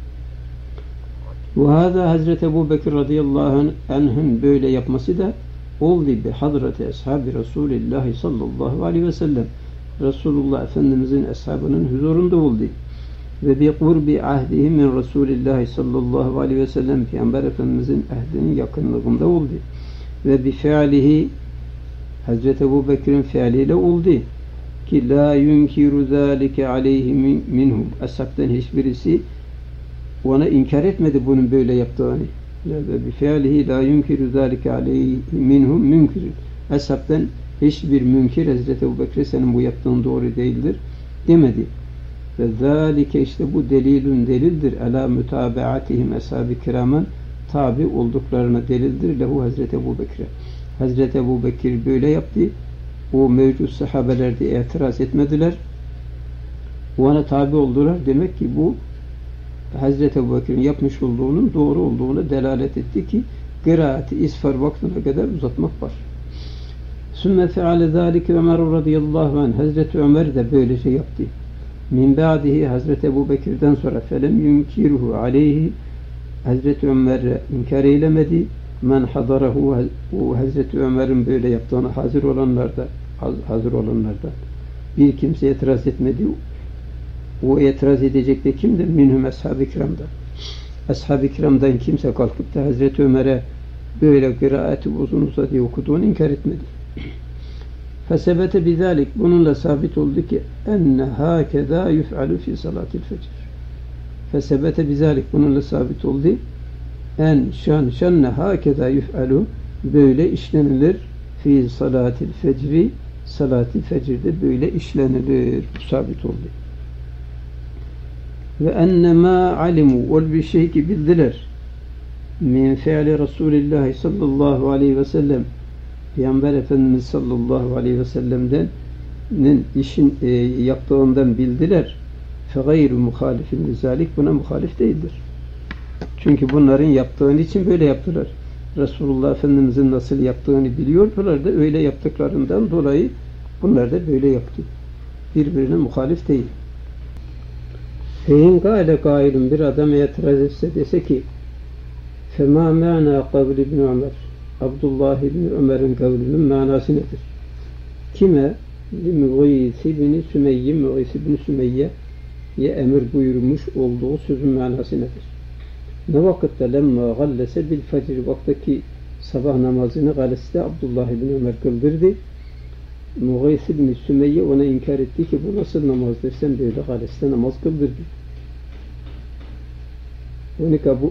Ve hâzâ Hazreti Ebu Bekir radıyallahu anh'ın böyle yapması da oldu bi hadrati ashabi Resulillahi sallallahu aleyhi ve sellem, Resulullah Efendimizin ashabının huzurunda oldu. ve bi kurbi ahdihi min Resulillah sallallahu aleyhi ve sellem Peygamber Efendimizin ahdinin yakınlığında oldu. Ve bi fi'lihi Hazreti Ebu Bekir'in fiiliyle oldu ki la yunkiru zâlike aleyhi minhum. Ashabtan hiçbirisi ona inkar etmedi bunun böyle yaptığını. Ve bi fi'lihi la yunkiru zâlike aleyhi minhum münkir. Ashabtan hiçbir münkir Hazreti Ebu Bekir senin bu yaptığın doğru değildir demedi. Ve zâlike işte bu delildir. Alâ mütâbeatihim ashab-ı kiramın tabi olduklarına delildir. Lehu Hazreti Ebu Bekir'e. Hazreti Ebu Bekir böyle yaptı. O mevcut sahabeler de itiraz etmediler. Ona tabi oldular. Demek ki bu Hazreti Ebu Bekir'in yapmış olduğunun doğru olduğunu delalet etti ki kıraati isfar vaktine kadar uzatmak var. Sümme feale zâlike Ömer radıyallahu anh. Hazreti Ömer de böyle şey yaptı. Min ba'dihi Hazreti Ebu Bekir'den sonra felem yunkiruhu aleyhi Hazreti Ömer'e inkar eylemedi. Men hadarahu o Hazreti Ömer'in böyle yaptığına hazır olanlardan bir kimse itiraz etmedi. O itiraz edecek de kimdir? Minhum ashab-ı kiramdan. Ashab-ı kiramdan kimse kalkıp da Hazreti Ömer'e böyle kıraati uzun uzadıya okuduğunu inkar etmedi. Fesebete bizalik bununla sabit oldu ki enne hakeza yuf'alu fi salatil fecr. Fesebete bizalik bununla sabit oldu. Şanne hakeza yuf'alu böyle işlenilir fi salatil fecri salatil fecirde böyle işlenilir. Bu sabit oldu. Ve enne ma alimu ol bir şey ki bildiler min fi'li Resulillah sallallahu aleyhi ve sellem Peygamber Efendimiz sallallahu aleyhi ve sellem'den işin yaptığından bildiler. Fe gayru muhalifin lizalik buna muhalif değildir. Çünkü bunların yaptığını için böyle yaptılar. Resulullah Efendimizin nasıl yaptığını biliyorlar da öyle yaptıklarından dolayı bunlar da böyle yaptı. Birbirine muhalif değil. Fein gâle gâilun bir adam itiraz etse dese ki fema mâna kavli ibn Ömer Abdullah ibn Ömer'in kavlinin manası nedir? Kime? Muğis ibn Sümeyye'ye emir buyurmuş olduğu sözün manası nedir? Ne vakitte lemma gallese bil fecr vaktaki sabah namazını galeste Abdullah ibn Ömer kıldırdı. Muğis ibn Sümeyye ona inkar etti ki bu nasıl namazdır? Sen böyle galeste namaz kıldırdı. Bu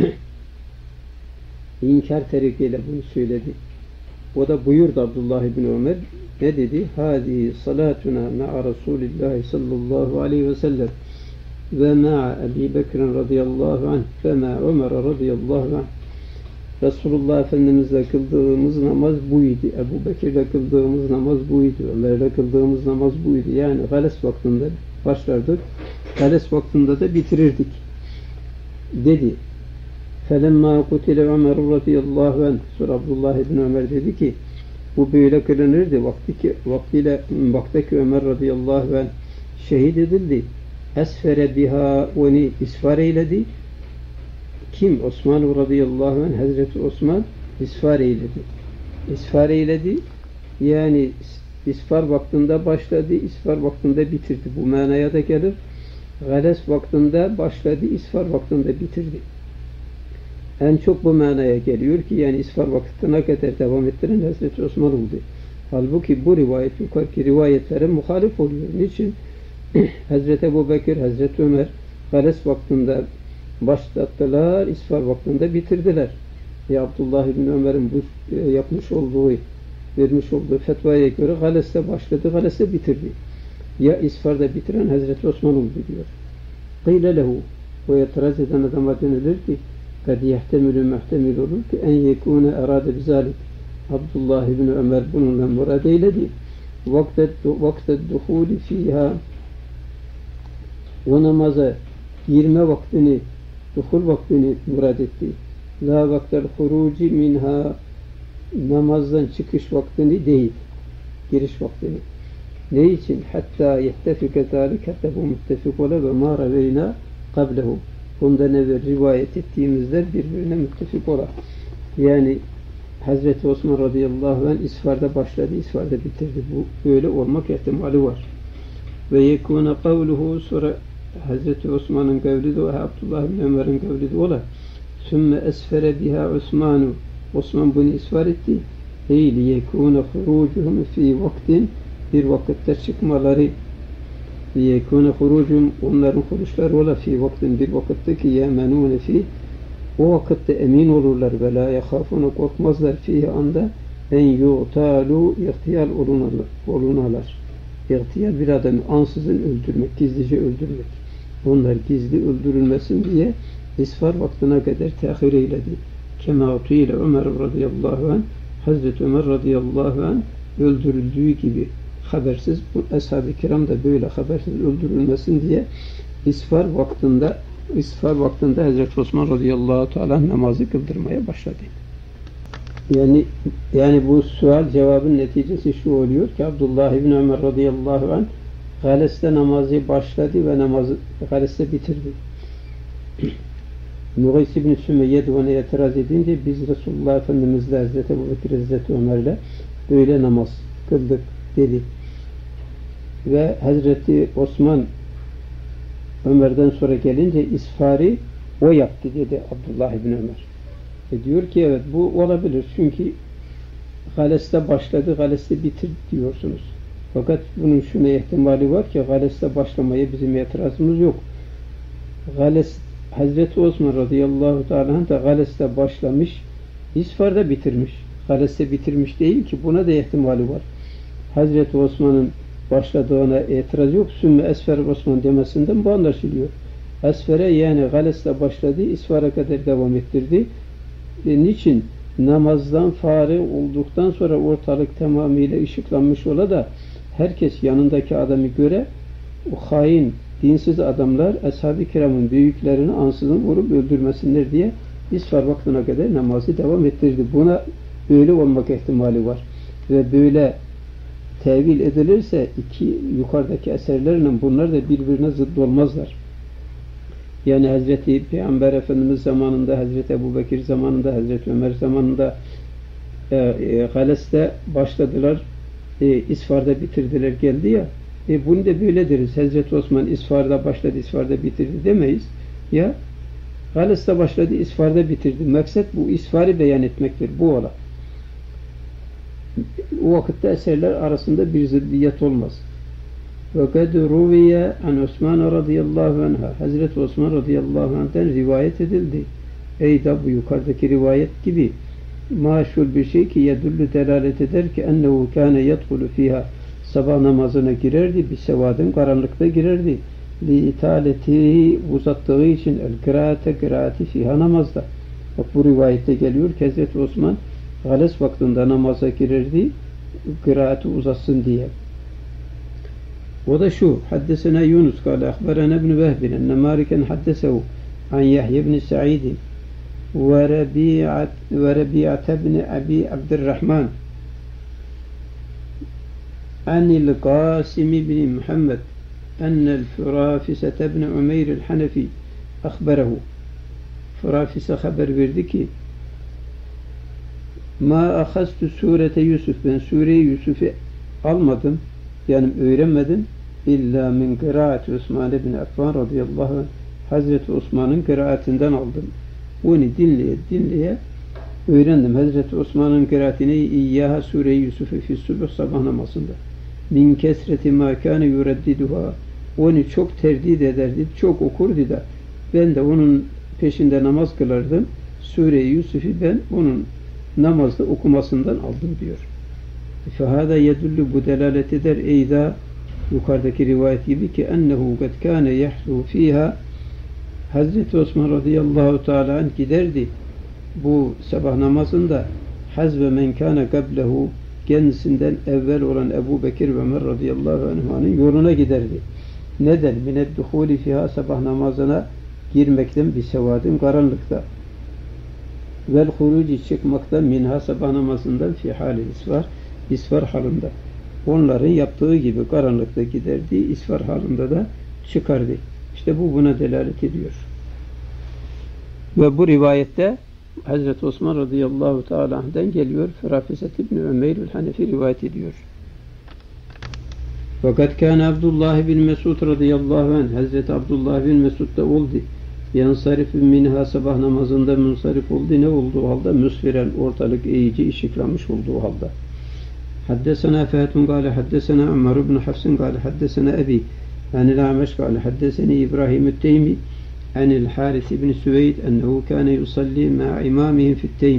İnkar tarikiyle bunu söyledi. O da buyurdu Abdullah ibn Ömer. Ne dedi? Hâzi salatuna ma'a Resulillah sallallahu aleyhi ve sellem ve ma'a Ebi Bekir'in radıyallahu anh ve ma'a Ömer radıyallahu anh. Resulullah Efendimiz'le kıldığımız namaz buydu. Ebu Bekir'le kıldığımız namaz buydu. Ömer'le kıldığımız namaz buydu. Yani gales vaktinde başlardık. Gales vaktinde de bitirirdik. Dedi. فَلَمَّا قُتِلَ Ömer radıyallahu anh sonra Abdullah ibn Ömer dedi ki bu böyle kılınırdı. Vaktaki Ömer radıyallahu anh şehit edildi. Esfere biha onu isfar eyledi. Kim? Osman radıyallahu anh Hazreti Osman isfar eyledi. İsfar eyledi. Yani isfar vaktinde başladı, isfar vaktinde bitirdi. Bu manaya da gelir. Gales vaktinde başladı, isfar vaktinde bitirdi. En çok bu manaya geliyor ki yani isfar vaktine kadar devam ettiren Hazreti Osman oldu. Halbuki bu rivayet yukarıki rivayetlere muhalif oluyor. Niçin? Hazreti Ebu Bekir, Hazreti Ömer gales vaktinde başlattılar, isfar vaktinde bitirdiler. Abdullah ibn Ömer'in bu vermiş olduğu fetvaya göre galeste başladı, galeste bitirdi. Ya isfarda bitiren Hazreti Osman oldu diyor. Qîle lehu o itiraz eden adama denilir ki kad yehtemilü muhtemil olur ki en yekûne erâde bizâlik Abdullah ibn Ömer bununla murad eyledi. Vaktet duhûli fîhâ o namaza girme vaktini duhul vaktini murad etti. La vaktel huruci minha namazdan çıkış vaktini değil. Giriş vaktini. Ne için? Hatta yettefike zâlik hatta bu müttefik ola ve mâ reveyna kablehu. Bundan evvel rivayet ettiğimizler birbirine müttefik ola. Yani Hazreti Osman radıyallahu anh isfarda başladı, isfarda bitirdi. Bu böyle olmak ihtimali var. Ve yekûne kavluhu sonra Hazreti Osman'ın kavli de o, Abdullah bin Ömer'in kavli de ola. Sümme esfere biha Osmanu. Osman bunu isfar etti. Ey liyekûne hurucuhum fî vaktin, bir vakitte çıkmaları, liyekûne hurucum, onların huruşları ola fî vaktin, bir vakitte ki yemenûne fî, o vakitte emin olurlar ve la yehâfûne, korkmazlar fîhi anda en yu'tâlu, ihtiyal olunalar. İhtiyal bir adamı ansızın öldürmek, gizlice öldürmek. Onlar gizli öldürülmesin diye isfar vaktine kadar tehir eyledi. Kema ile Ömer radıyallahu anh, Hazreti Ömer radıyallahu anh öldürüldüğü gibi habersiz, bu ashab-ı kiram da böyle habersiz öldürülmesin diye isfar vaktinde Hazreti Osman radıyallahu teala namazı kıldırmaya başladı. Yani bu sual cevabın neticesi şu oluyor ki Abdullah ibn Ömer radıyallahu anh Gales'te namazı başladı ve namazı Gales'te bitirdi. Mughis ibn Sümeyye de ona itiraz edince biz Resulullah Efendimiz'le Hazreti Ebubekir, Hazreti Ömer'le böyle namaz kıldık dedi. Ve Hazreti Osman Ömer'den sonra gelince isfari o yaptı dedi Abdullah ibn Ömer. Diyor ki evet bu olabilir çünkü Gales'te başladı, Gales'te bitir diyorsunuz. Fakat bunun şuna ihtimali var ki Gales'te başlamaya bizim itirazımız yok. Hazreti Osman radıyallahu teala da Gales'te başlamış, İsfar'da bitirmiş. Gales'te bitirmiş değil ki, buna da ihtimali var. Hazreti Osman'ın başladığına itiraz yok. Sümme esfer Osman demesinden bu anlaşılıyor. Esfer'e yani Gales'te başladı, İsfar'a kadar devam ettirdi. Niçin? Namazdan fare olduktan sonra ortalık tamamıyla ışıklanmış ola da herkes yanındaki adamı göre o hain, dinsiz adamlar ashab-ı kiramın büyüklerini ansızın vurup öldürmesinler diye İsfar vaktine kadar namazı devam ettirdi. Buna böyle olmak ihtimali var. Ve böyle tevil edilirse yukarıdaki eserlerle bunlar da birbirine zıt olmazlar. Yani Hazreti Peygamber Efendimiz zamanında, Hazreti Ebubekir zamanında, Hazreti Ömer zamanında Gales'te başladılar, İsfar'da bitirdiler geldi ya, bunu da böyle deriz. Hazreti Osman İsfar'da başladı, İsfar'da bitirdi demeyiz. Ya Gales'te başladı, İsfar'da bitirdi. Maksat bu İsfar'ı beyan etmektir. Bu ola. O vakitte eserler arasında bir ziddiyet olmaz. وَقَدْ رُوِيَ عَنْ Osman radıyallahu anh'a, Hazreti Osman radıyallahu anh'ten rivayet edildi. Ey da bu yukarıdaki rivayet gibi maşhur bir şey ki yedullu delalet eder ki ennehu kâne yedhulu fiha, sabah namazına girerdi, bir sevadın karanlıkta girerdi. Li italeti uzattığı için el kıraati fiha, namazda. Bak bu rivayette geliyor ki Hazreti Osman Gales vaktinde namaza girerdi, kıraati uzatsın diye. O da şu: Haddesena Yunus kâle ahberena ibn Vehbin enne Mâliken haddesehu an Yahya ibn Sa'id ve Rabi'at ibn Abi Abdurrahman anil Qasim ibn Muhammed ennel Furafise ibn Umeyr el-Hanefi ahberehu. Furafise haber verdi ki ma ahastu surete Yusuf, ben Sure-i Yusuf'u almadım, yani öğrenmedim, illa min kıraati Osman ibn Affan radıyallahu anh, Hazreti Osman'ın kıraatinden aldım. Onu dinleye öğrendim. Hazreti Osman'ın kıraatini İyyaha Sure-i Yusuf'u fi subh, sabah namazında. Min kesreti ma kâne yureddiduha, onu çok terdid ederdi, çok okurdu da ben de onun peşinde namaz kılardım. Sure-i Yusuf'u ben onun namazda okumasından aldım diyor. Fehâdâ yedullu, bu delalet eder eyda yukarıdaki rivayet gibi ki ennehu kad kâne yahsu fîhâ, Hazreti Osman radıyallahu teâlâ anh giderdi bu sabah namazında hazve men kâne kablehu, kendisinden evvel olan Ebu Bekir ve Ömer radıyallahu anh'ın yoluna giderdi. Neden? Mineddühûli fîhâ, sabah namazına girmekten, bir sevadın karanlıkta. Vel huruci, çıkmaktan, minha, sabah namazından, fi hâli isfar halinde. Onların yaptığı gibi karanlıkta giderdi, isfar halinde de çıkardı. İşte bu buna delalet ediyor. Ve bu rivayette Hazreti Osman radıyallahu teâlâ'dan geliyor. Furafiset ibn Umeyr el-Hanefi rivayet ediyor. Fakat kâne Abdullah bin Mesud radıyallahu anh, Hazreti Abdullah bin Mesud da oldu. Yansarifü minha, sabah namazında münsarif oldu. Ne olduğu halde? Müsfiren, ortalık iyice ışıklamış olduğu halde. Haddesena Fâtun gâle haddesena Ömer ibn Hafs'ın gâle haddesena Ebi anil Ameş gâle haddeseni İbrahim Teymi anil Haris ibn Süveyd ennehu kâne yusalli ma'a imamihim fi't-Teym.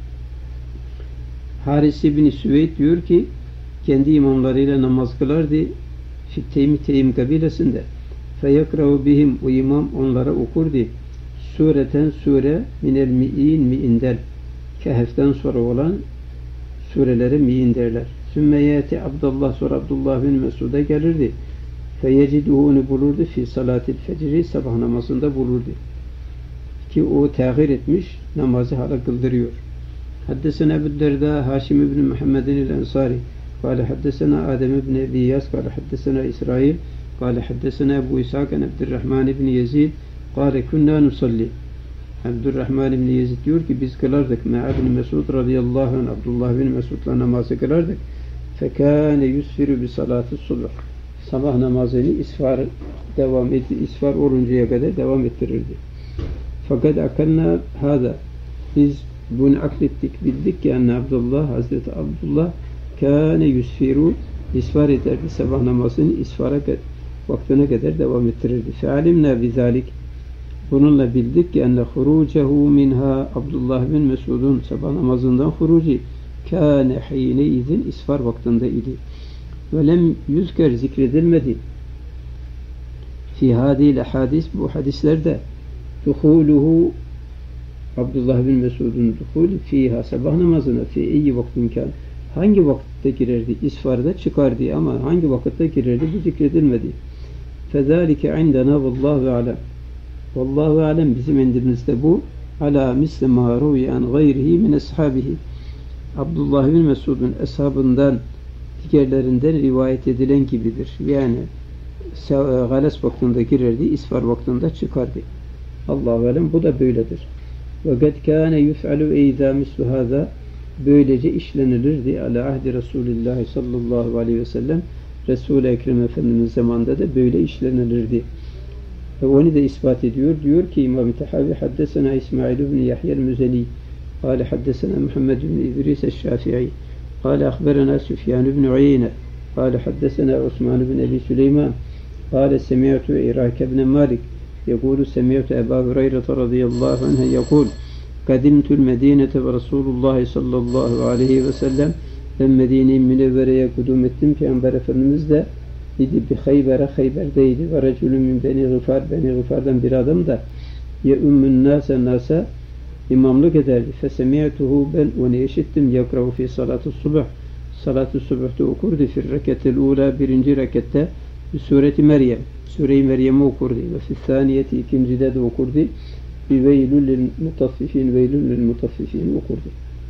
Haris ibn Süveyd diyor ki kendi imamlarıyla namaz kılardı fi't-Teym, Teym kabilesinde. Feyekrahu bihim, o imam onlara okurdu. Sureten sure minel mi'inden, Kehf'ten sonra olan surelere mi'in derler. Sümme yeti Abdullah, sonra Abdullah bin Mesud'a gelirdi. Feyeciduhu, onu bulurdu fi salatil fecri, sabah namazında bulurdu. Ki o tehir etmiş, namazı hala kıldırıyor. Haddesena Ebu Derda Haşim ibn Muhammedin el-Ensari kâle haddesena Adem ibn Ebi Yas kâle haddesena İsrail kâle haddesena Ebu İshak en Abdurrahman ibn Yezid kâle kunna nusalli. Abdurrahman ibn Yezid diyor ki biz kılardık me'a ibn Mesud radıyallahu anh, Abdullah bin Mesud'la namazı kılardık. Fekâne yusfiru bi salâti subh, sabah namazını isfar oluncaya kadar devam ettirirdi. Fakat akanna hâda, biz bunu aklettik, bildik ki anne Abdullah, Hazreti Abdullah kâne yusfiru, isfar ederdi, sabah namazını vaktine kadar devam ettirirdi. Fealimna bizalik, bununla bildik ki enne hurucehu minha, Abdullah bin Mesud'un sabah namazından huruci kâne hîne izin, isfar vaktinde idi. Ve lem yüzker, zikredilmedi fi hadîl hadis, bu hadislerde duhuluhu, Abdullah bin Mesud'un duhulü fiha, sabah namazına fi iyi vaktinken, hangi vakitte girerdi? İsfarda çıkardı ama hangi vakitte girerdi? Bu zikredilmedi. Fezalike indena vallahu alem. Vallahu alem, bizim indimizde bu ala misli ma ruviye an gayrihi min ashabihi. Abdullah bin Mesud'un eshabından diğerlerinden rivayet edilen gibidir. Yani galas vaktinde girerdi, isfar vaktinde çıkardı. Allahu alem, bu da böyledir. Ve kad kâne yuf'alu eydâ mislu hâzâ, böylece işlenilirdi ala ahdi Resulullah sallallahu aleyhi ve sellem, Resul-i Ekrem Efendimiz zamanında da böyle işlenilirdi. Ve onu da ispat ediyor. Diyor ki İmam-ı Tehavi haddesena İsmail ibn Yahya el-Müzeni kâle haddesena Muhammed ibn İdris el-Şafi'i kâle akberena Süfyan ibn Uyeyne kâle haddesena Osman ibn Ebi Süleyman kâle semi'tu İrak ibn Malik يقول سمعت أبا هريرة رضي الله عنه يقول قدمت المدينة ورسول الله صلى الله عليه وسلم, ben Medine-i Münevvere'ye kudum ettim. Peygamber Efendimiz de idi bir Hayber'deydi. Ve reculun min Beni Gıfar, Beni Gıfar'dan bir adam da ya ümmün nasa imamlık ederdi. Fesemi'tuhu, ben onu işittim. Yakrahu fi salatu subh, salatu subh'ta okurdu. Fi reketil ula, birinci rekette sureti Meryem, Sure-i Meryem'i okurdu. Ve fi-thâniyeti, ikincide de okurdu. Veylül lil mutaffifin, veylül lil mutaffifin okurdu.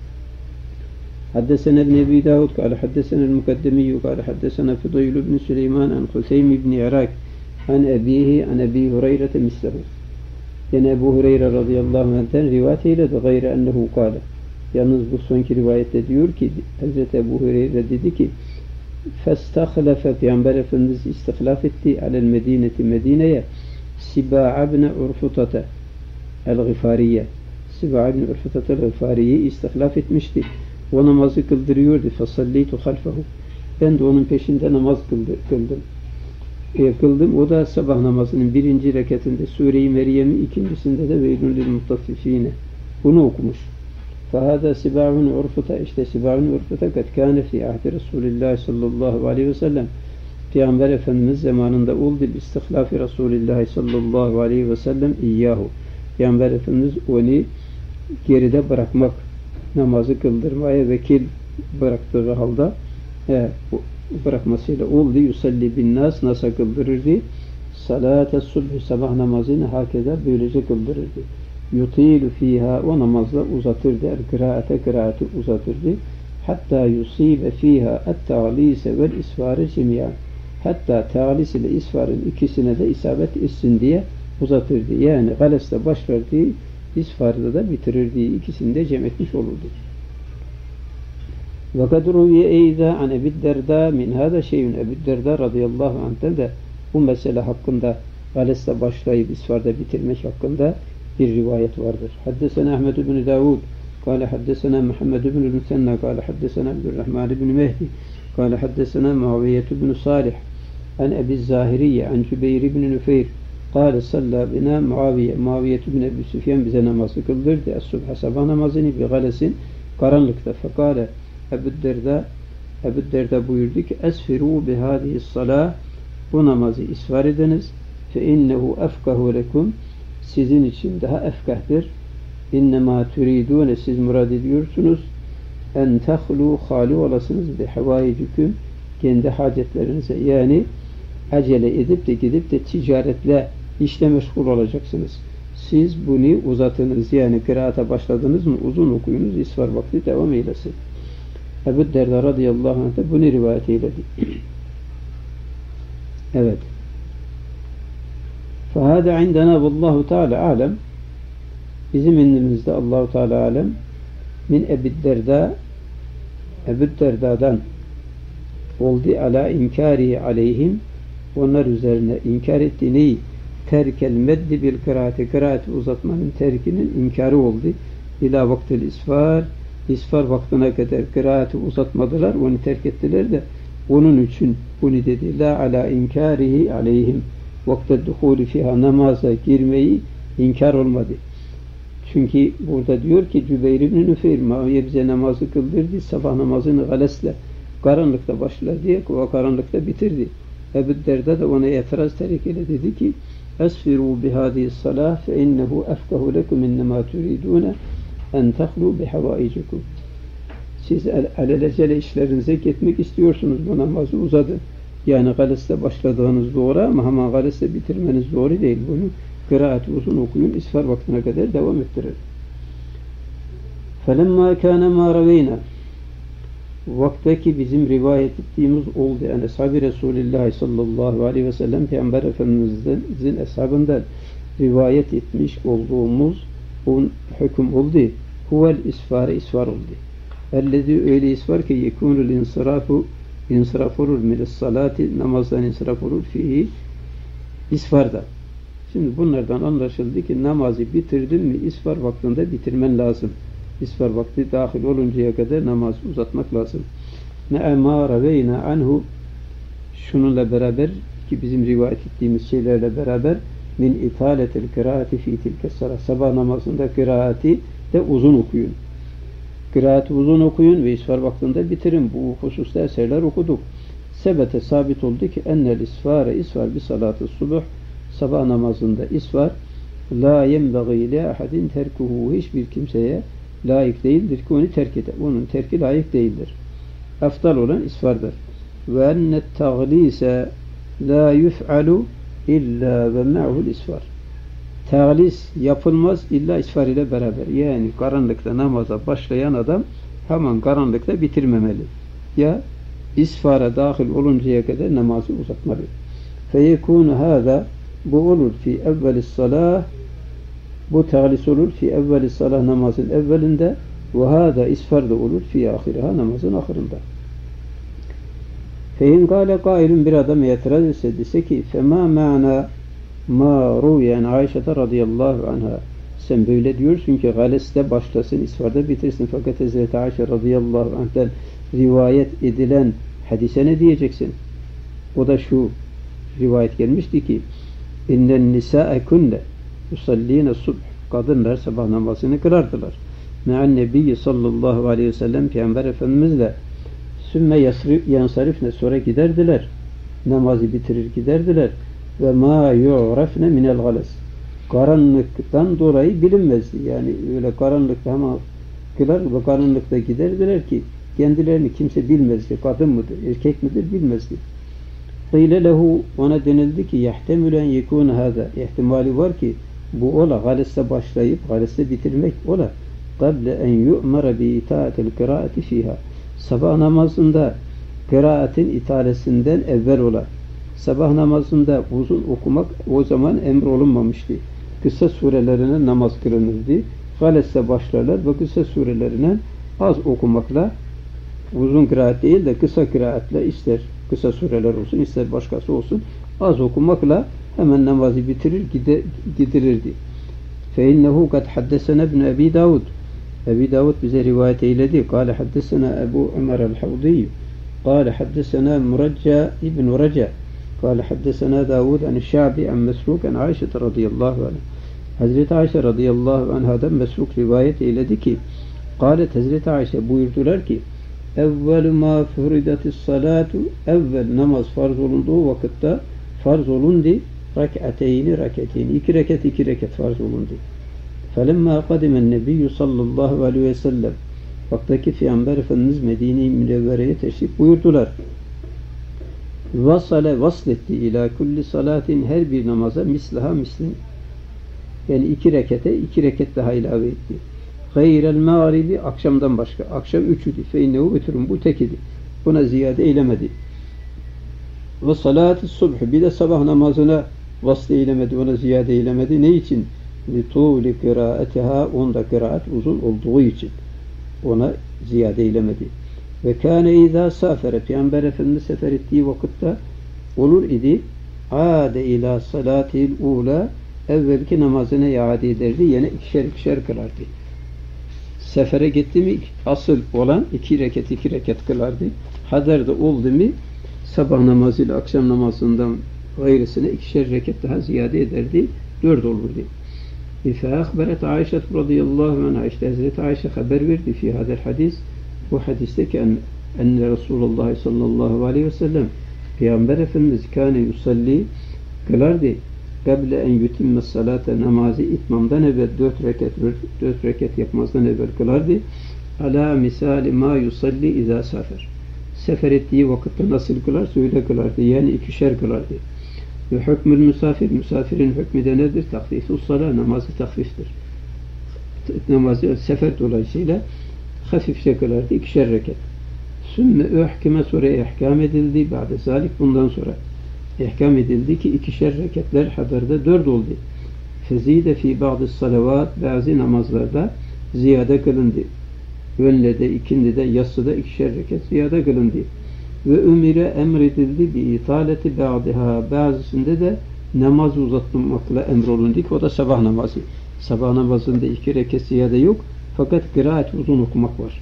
Haddesena ibn Ebi Davud kâle haddesena el-Mukaddemiyyü kâle haddesena Fudayl ibn Süleyman an Huseym ibn Irak an ebihi an Ebi Hureyre'te mislehu. Yani Ebu Hureyre radıyallahu anh'ten rivayet eyledi. Gayre ennehu kâle. Yalnız bu sonki rivayette diyor ki Hazreti Ebu Hureyre dedi ki فَاسْتَخْلَفَ, Peygamber Efendimiz istihlaf etti alel Medine'ti, Medine'ye Sibâ ibn Urfutate el-Gıfariye, Sibâ ibn Urfutate el-Gıfariye'yi istihlaf etmişti. O namazı kıldırıyordu. فَصَلِّيتُ خَلْفَهُ, ben de onun peşinde namaz kıldım. O da sabah namazının birinci rekatinde Sure-i Meryem'i, ikincisinde de veylun lil mutaffifine, bunu okumuş. فهذا سباع عرفة, işte Sibâ Urfuta kad kâne fî ahdi Resulillah sallallahu aleyhi ve sellem, Peygamber Efendimiz zamanında oldu istihlâfi Resulillah sallallahu aleyhi ve sellem iyyahu, Peygamber Efendimiz onu geride bırakmak, namazı kıldırmaya vekil bıraktığı halde bırakmasıyla oldu. Yusalli bin nas, nasa kıldırırdı. Salâte subh, sabah namazını hakeza böylece kıldırırdı. Yutilu fiha, o namazla uzatırdı. Kıraati uzatırdı. Hatta yusibe fiha et-ta'lise vel isfâre cemiyan, hatta ta'lis ile isfarın ikisine de isabet etsin diye uzatırdı. Yani galeste başlardı, isfarda da bitirirdi. İkisini de cem etmiş olurdu. Ve kad ruviye eyza an Ebu Derda min hada şeyün. Ebu Derda radıyallahu anh'ten de bu mesele hakkında Gales'te başlayıp İsfar'da bitirmek hakkında bir rivayet vardır. Haddesena Ahmed ibn Davud قال حدثنا محمد بن المثنى قال حدثنا عبد الرحمن بن مهدي قال حدثنا معاوية بن صالح عن أبي الزاهرية عن جبير بن نفير قال صلى بنا Muaviye bin Ebu Süfyan bize namazı kıldırdı. Es-subha sabah namazını bi galesin karanlıkta. Fekale Ebu Derda buyurdu ki esfiru bi hadihi salah, bu namazı isfar ediniz. Fe innehu efkahu lekum, sizin için daha efkahdır. İnnemâ türidûne, siz murad ediyorsunuz. En tehlu, hâli olasınız bi hevaicüküm, kendi hacetlerinize, yani acele edip de gidip de ticaretle işle meşgul olacaksınız. Siz bunu uzatınız, yani kıraata başladınız mı uzun okuyunuz, isfar vakti devam eylesin. Ebu Derda radıyallahu anh da bunu rivayet eyledi. Evet. فَهَذَا عِنْدَنَا وَاللّٰهُ تَعَالَى عَلَمْ, bizim indimizde Allah-u Teala alem, min Ebu Derda'dan oldu ala inkari aleyhim, onlar üzerine inkar ettiğini, terkel meddi bil kıraati, kıraati uzatmanın terkinin inkarı oldu. İlâ vaktil isfar vaktine kadar kıraati uzatmadılar, onu terk ettiler de onun için bunu dedi. La ala inkarihi aleyhim, vakte duhulü fiha, namaza girmeyi inkar olmadı. Çünkü burada diyor ki Cübeyr ibn Nüfeyr, Muaviye bize namazı kıldırdı, sabah namazını galesle karanlıkta başladı diye o karanlıkta bitirdi. Ebu Derda da ona itiraz ile dedi ki esfiru bihadihi salah fe innehu efkahu lekum innema turidune en tehlu bihavaicukum. Siz alelacele işlerinize gitmek istiyorsunuz, bu namazı uzadın. Yani galesle başladığınız doğru ama hemen galesle bitirmeniz doğru değil. Bunu kıraati uzun okuyun, isfar vaktine kadar devam ettirir. فَلَمَّا كَانَ مَا رَوَيْنَا, vaktaki bizim rivayet ettiğimiz oldu. Yani Ashab-ı Resulullah sallallahu aleyhi ve sellem Peygamber Efendimiz'in eshabından rivayet etmiş olduğumuz hüküm oldu. Huvel isfar oldu. Ellezî, öyle isfar ki yekunul insiraf olur milis salati, namazdan insiraf olur fihi, isfarda. Şimdi bunlardan anlaşıldı ki namazı bitirdin mi isfar vaktinde bitirmen lazım. İsfar vakti dahil oluncaya kadar namazı uzatmak lazım. Ne'emâ raveyna anhu, şununla beraber ki bizim rivayet ettiğimiz şeylerle beraber min itâletil kıraati fî tilkessara, sabah namazında kıraati de uzun okuyun. Kıraati uzun okuyun ve isfar vaktinde bitirin. Bu hususta eserler okuduk. Sebete sabit oldu ki ennel isfar bi salatı subuh, sabah namazında isfar la yenbagî li ahadin terkuhu, hiçbir kimseye layık değildir ki onu terk eder. Onun terki layık değildir. Eftal olan isfardır. Ve ennet taglise la yuf'alu illa ve ma'hul isfar. Taglis yapılmaz illa isfar ile beraber. Yani karanlıkta namaza başlayan adam hemen karanlıkta bitirmemeli. Ya isfara dahil oluncaya kadar namazı uzatmalı. Feyekûnu hâzâ, bu olur fi evvelis salah, bu taglis olur fi evvelis salah, namazın evvelinde, ve hâzâ isfar da olur fi ahiriha, namazın ahirinde. Fein kâle kailun, bir adam itiraz etse, dese ki femâ ma'na ma ruyen Ayşe'de radıyallahu anha, sen böyle diyorsun ki galeste başlasın, isfarda bitirsin, fakat Hazreti Ayşe radıyallahu anh'ten rivayet edilen hadise ne diyeceksin? O da şu rivayet gelmişti ki innen nisâe kunne yusallîne subh, kadınlar sabah namazını kılardılar. Me'an nebiyyi sallallahu aleyhi ve sellem, Peygamber Efendimizle sümme yansarifne, sonra giderdiler, namazı bitirir giderdiler. Ve ma yu'rafne minel gales, karanlıktan dolayı bilinmezdi. Yani öyle karanlıkta ama kılar ve karanlıkta giderdiler ki kendilerini kimse bilmezdi. Kadın mıdır, erkek midir bilmezdi. Qîle lehu, ona denildi ki yahtemülen yekûn hâzâ, ihtimali var ki bu ola galeste başlayıp galeste bitirmek ola. Qable en yu'mara bi itaatil kıraati fiha, sabah namazında kıraatin italesinden evvel ola. Sabah namazında uzun okumak o zaman emrolunmamıştı. Kısa surelerine namaz kılınırdı. Galeste başlarlar ve kısa surelerine az okumakla uzun kıraat değil de kısa kıraatle, ister kısa sureler olsun ister başkası olsun, az okumakla hemen namazı bitirir gidirirdi. فَاِنَّهُ قَدْ حَدَّسَنَا ابْنُ Ebi Davud. Ebi Davud bize rivayet eyledi. قال حدثنا Ebu Ömer el-Havdi. قال حدثنا مرجى ابن رجاء. قال حدثنا داود عن الشعبي عن مسروق عن عائشة radıyallahu anha. Hazreti Ayşe radıyallahu anhadan Mesruk rivayet eyledi ki, قالت Hazreti Ayşe buyurdular ki, evvel ma furidatis salatu, evvel namaz farz olunduğu vakitte farz olundu, rak'ateyni, iki rekat farz olundu. Felemma kadimen nebiyyü sallallahu aleyhi ve sellem, vaktaki Peygamber Efendimiz Medine-i Münevvere'ye teşrif buyurdular. Vasletti ila kulli salatin, her bir namaza mislaha mislin. Yani iki rekat daha ilave etti. Gayrel mağribi, akşamdan başka. Akşam üçüdü. Feinnehu ötürüm, bu tekidi. Buna ziyade eylemedi. Ve salat-ı subh, bir de sabah namazına vasle eylemedi, ona ziyade eylemedi. Ne için? Lituli kıraatiha, onda kıraat uzun olduğu için. Ona ziyade eylemedi. Ve kâne izâ sâfere, Peygamber Efendimiz sefer ettiği vakitte olur idi. Âde ilâ salâtil ûlâ, evvelki namazına iade ederdi. Yine ikişer kılardı. Sefere gitti mi asıl olan iki rekat kılardı. Hadarda oldu mu sabah namazıyla akşam namazından gayrısına ikişer rekat daha ziyade ederdi. 4 olurdu. فَاَخْبَرَتْ Ayşe radıyallahu anha, işte Hazreti Ayşe haber verdi fi hadel hadis, bu hadiste ki enne Resulullah sallallahu aleyhi ve sellem, Peygamber Efendimiz kâne yusalli, kılardı, قبل en yutimmes salate, namazı itmamdan evvel 4 rekat yapmazdan evvel kılardı. Ala misali ma yusalli izâ safer. Sefer ettiği vakitte nasıl kılar? Öyle kılardı. Yani ikişer kılardı. Ve hükmül misafir, misafirin hükmü de nedir? Takfifus sala, namazı takfiftir. Namazı sefer dolayısıyla hafifçe kılardı. İkişer rekat. Sümme uhkime, sonra ihkam edildi. Ba'de zalik, bundan sonra ihkam edildi ki ikişer rekatler hadarda 4 oldu. Fezide fi ba'd salavat, bazı namazlarda ziyade kılındı. Önlede, ikindide, yatsıda ikişer rekat ziyade kılındı. Ve umire emredildi bi italeti ba'diha, bazısında da namaz uzatmakla emrolundu ki o da sabah namazı. Sabah namazında 2 rekat ziyade yok, fakat kıraat uzun okumak var.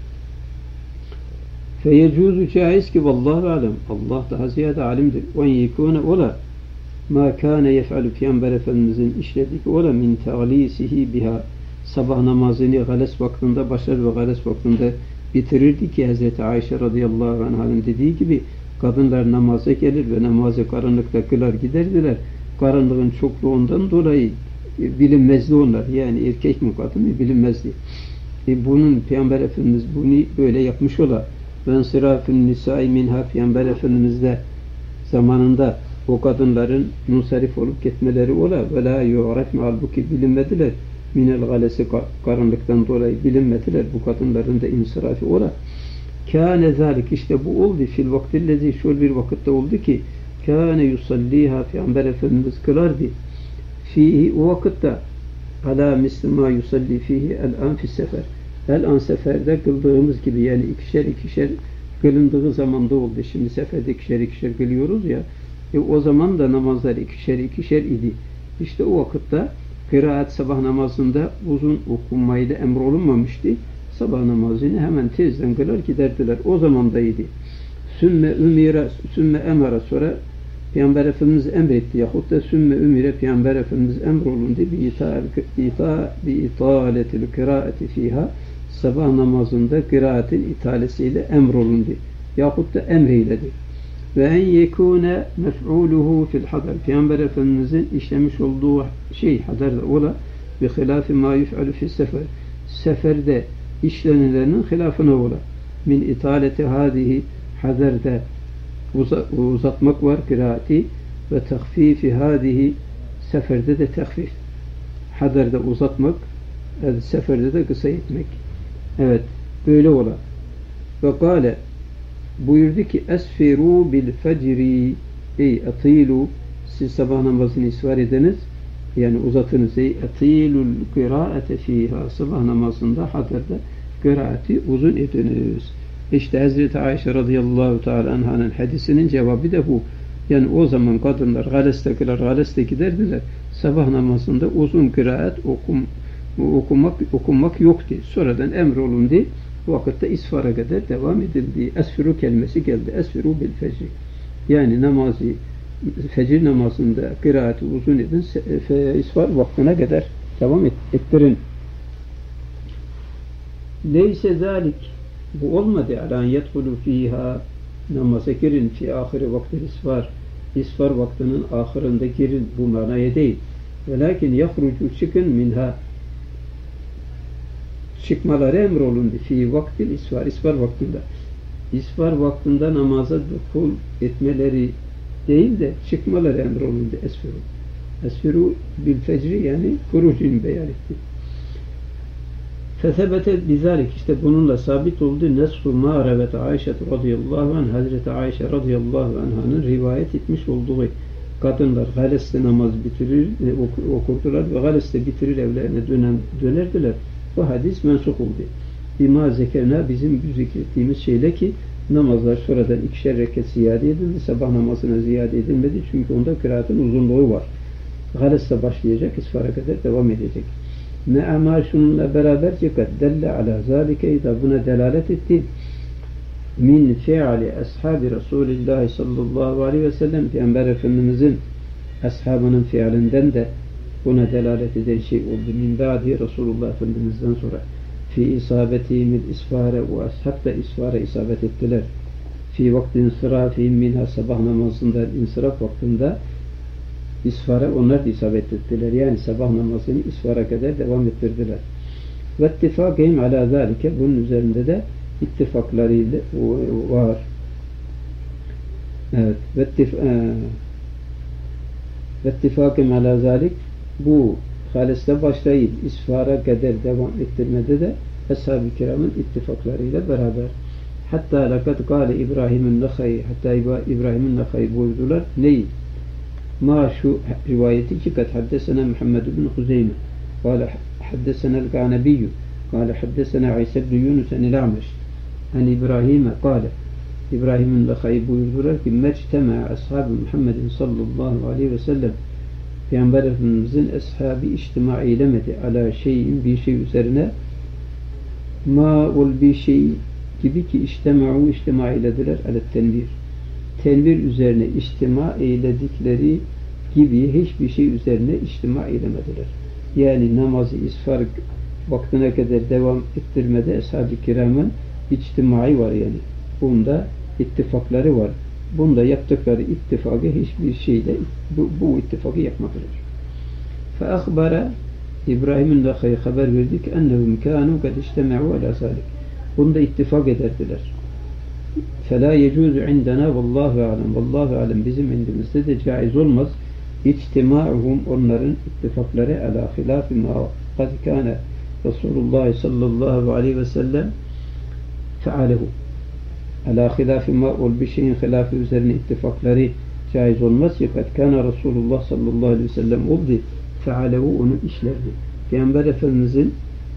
Feyecuzu, caiz ki vallahu alem, Allah daha ziyade alimdir. Ve yekûne ola ma kâne yef'alü, Peygamber Efendimizin işlediği ola min ta'lisihi biha, sabah namazını gales vaktinde başlar ve gales vaktinde bitirirdi ki Hazreti Ayşe radıyallahu anh'ın dediği gibi kadınlar namaza gelir ve namazı karanlıkta kılar giderdiler. Karanlığın çokluğundan dolayı bilinmezdi onlar. Yani erkek mi kadın mı bilinmezdi. Bunun Peygamber Efendimiz bunu böyle yapmış ola. Ben sırafın nisai minha, Peygamber Efendimiz de zamanında o kadınların munsarif olup gitmeleri ola ve la yu'rafme, halbuki bilinmediler. Minel galesi, karanlıktan dolayı bilinmediler. Bu kadınların da insirafı ola. Kâne zâlik, işte bu oldu. Fil vaktillezi, şöyle bir vakitte oldu ki kâne yusalliha, Peygamber Efendimiz kılardı. Fihi, o vakitte alâ mislima yusalli fihi el-an fis sefer. El-an seferde kıldığımız gibi, yani ikişer kılındığı zamanda oldu. Şimdi seferde ikişer kılıyoruz ya. O zaman da namazlar ikişer idi. İşte o vakitte kıraat sabah namazında uzun okunmayı da emrolunmamıştı. Sabah namazını hemen tezden kılar giderdiler. O zamandaydı. Sümme emara, sonra Peygamber Efendimiz emretti yahut da sümme ümire, Peygamber Efendimiz emrolundu bi italetil kıraati fiha, sabah namazında kıraatin italesiyle emrolundu yahut da emreyledi. Ve en yekûne mef'ûluhu fil hadar, Peygamber Efendimizin işlemiş olduğu şey hadarda ola bi hilâfi mâ yuf'alü fis sefer, seferde işlenilenin hilafına ola. Min italeti hâdihi, hadarda uzatmak var kıraati, ve tahfifi hâdihi, seferde de tahfif. Hadarda uzatmak, seferde de kısa etmek. Evet, böyle ola. Ve kâle, buyurdu ki esfiru bil fecri, ey atilu, siz sabah namazını isvar ediniz, yani uzatınız, ey atilul kıraate fiha, sabah namazında hadarda kıraati uzun ediniz. İşte Hazreti Ayşe radıyallahu teala anhanın hadisinin cevabı da bu. Yani o zaman kadınlar galeste giderdiler. Sabah namazında uzun kıraat okunmak yoktu. Sonradan emrolundu. Bu vakitte isfara kadar devam edildi. Esfiru kelimesi geldi. Esfiru bil fecri. Yani fecir namazında kıraati uzun edin, isfar vaktine kadar devam ettirin. Leyse zalik, bu olmadı. Alan yedhulu fiha, namaza girin fi ahiri vakti isfar vaktinin ahirinde girin, bu manaya değil. Velakin yahrucu, çıkın minha, çıkmaları emrolundu fi vaktil isfar vaktinde. İsfar vaktinde namaza dukul etmeleri değil de çıkmaları emrolundu. Esfiru bil fecri, yani kurucun beyan etti. Fesebete bizalik, işte bununla sabit oldu. Nesfu ma revet Ayşe radıyallahu anh, Hazreti Ayşe radıyallahu anh'ın rivayet etmiş olduğu kadınlar galeste namaz bitirir, okurdular ve galeste bitirir evlerine dönerdiler. Bu hadis mensup oldu. Bima zekerna, bizim zikrettiğimiz şeyle ki namazlar sonradan 2'şer rekat ziyade edildi. Sabah namazına ziyade edilmedi. Çünkü onda kıraatın uzunluğu var. Galeste başlayacak, isfara kadar devam edecek. Me'ama, şununla beraber kad delle ala zalike, da buna delalet etti. Min fi'ali ashabi Resulillah sallallahu aleyhi ve sellem, Peygamber Efendimizin ashabının fiilinden de buna delalet eden şey oldu. Min ba'di, Resulullah Efendimiz'den sonra fi isabetihimil isfare, ve ashab da isfara isabet ettiler. Fi vaktin insirafihim minha, sabah namazında insiraf vaktinde isfara onlar da isabet ettiler. Yani sabah namazını isfara kadar devam ettirdiler. Ve ittifakihim ala zalike, bunun üzerinde de ittifaklarıyla var. Evet. Ve ittifakihim ala zalik, bu haliste başlayıp isfara kadar devam ettirmede de Ashab-ı Kiram'ın ittifaklarıyla beraber. Hatta lekad kâle İbrahim'in Nakha'i, hatta İbrahim'in Nakha'i buyurdular. Neyi? Ma, şu rivayeti ki kad haddesena Muhammed bin Huzeyme kâle haddesena el-Gânebiyyü kâle haddesena İsa bin Yunus el-A'meş en İbrahim'e kâle, İbrahim'in Nakha'i buyurdular ki mecteme ashab-ı Muhammedin sallallahu aleyhi ve sellem, Peygamber Efendimizin ashabı içtima eylemedi ala şeyin, bir şey üzerine, ma ol bir şey gibi ki içtima eylediler ala tenvir üzerine içtima eyledikleri gibi hiçbir şey üzerine içtima eylemediler. Yani namazı isfar vaktine kadar devam ettirmede ashab-ı kiramın içtimai var yani. Bunda ittifakları var. Bunda yaptıkları ittifakı hiçbir şeyde bu ittifakı yapmadılar. فَاَخْبَرَ İbrahim'in Nakha'i haber verdik اَنَّهُمْ كَانُوا قَدْ اِجْتَمَعُوا عَلَى ذَلِكَ. Bunda ittifak ederdiler. فَلَا يَجُوزُ عِنْدَنَا وَاللّٰهُ عَلَمْ. Vallahu alem, bizim indimizde de caiz olmaz. İçtima'uhum, onların ittifakları ala hilafi ma kad kâne Resulullah sallallahu aleyhi ve sellem fealehu. Ala hilafi ma ol bir şeyin hilafı üzerine ittifakları caiz olmaz. Fakat kana Resulullah sallallahu aleyhi ve sellem oldu. Fealehu, onu işlerdi. Peygamber Efendimizin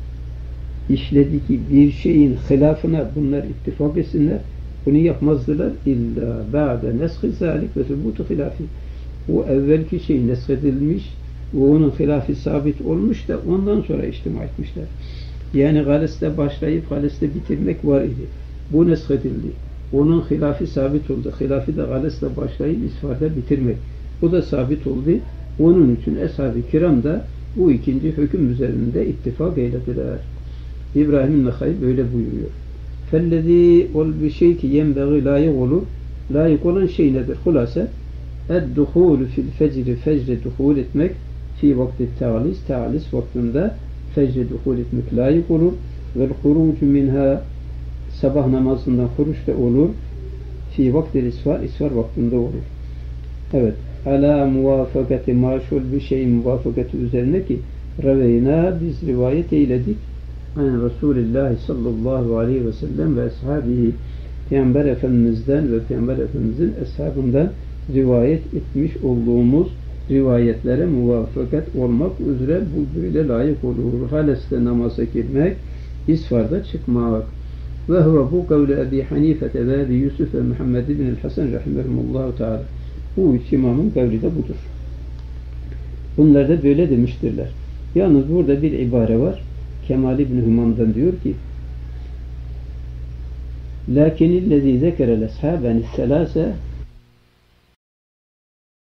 işlediği bir şeyin hilafına bunlar ittifak etsinler, bunu yapmazdılar. İlla ba'de nesh-i zalik ve thubutu hilafi. O evvelki şey neshedilmiş ve onun hilafı sabit olmuş da ondan sonra içtima etmişler. Yani galeste başlayıp galeste bitirmek var idi. Bu neshedildi. Onun hilafı sabit oldu. Hilafı da galeste başlayıp isfarda bitirmek. Bu da sabit oldu. Onun için ashab-ı kiram da bu ikinci hüküm üzerinde ittifak eylediler. İbrahim'in Nakha'i böyle buyuruyor. Fellezî ol bir şey ki yenbeği layık olur. Layık olan şey nedir? Hulasa ed-duhûlü fil fecri, fecre duhûl etmek, fi vakti ta'lis vaktinde fecre duhûl etmek layık olur. Vel hurucu minha, sabah namazından huruç da olur. Fi vakti isfar vaktinde olur. Evet. Ala muvafakati maşul bir şeyin muvafakati üzerine ki reveyna, biz rivayet eyledik. Yani Resulullah sallallahu aleyhi ve sellem ve ashabihi, Peygamber Efendimiz'den ve Peygamber Efendimiz'in ashabından rivayet etmiş olduğumuz rivayetlere muvafakat olmak üzere bu böyle layık olur. Haleste namaza girmek, isfarda çıkmak. Ve huve bu kavle Ebi Hanife ve Ebi Yusuf ve Muhammed bin Hasan rahimehumullahu teala. Bu üç imamın kavli de budur. Bunlar da böyle demiştirler. Yalnız burada bir ibare var. Kemal İbn Hümam'dan diyor ki لَكِنِ الَّذ۪ي ذَكَرَ الْاَصْحَابَنِ السَّلَاسَ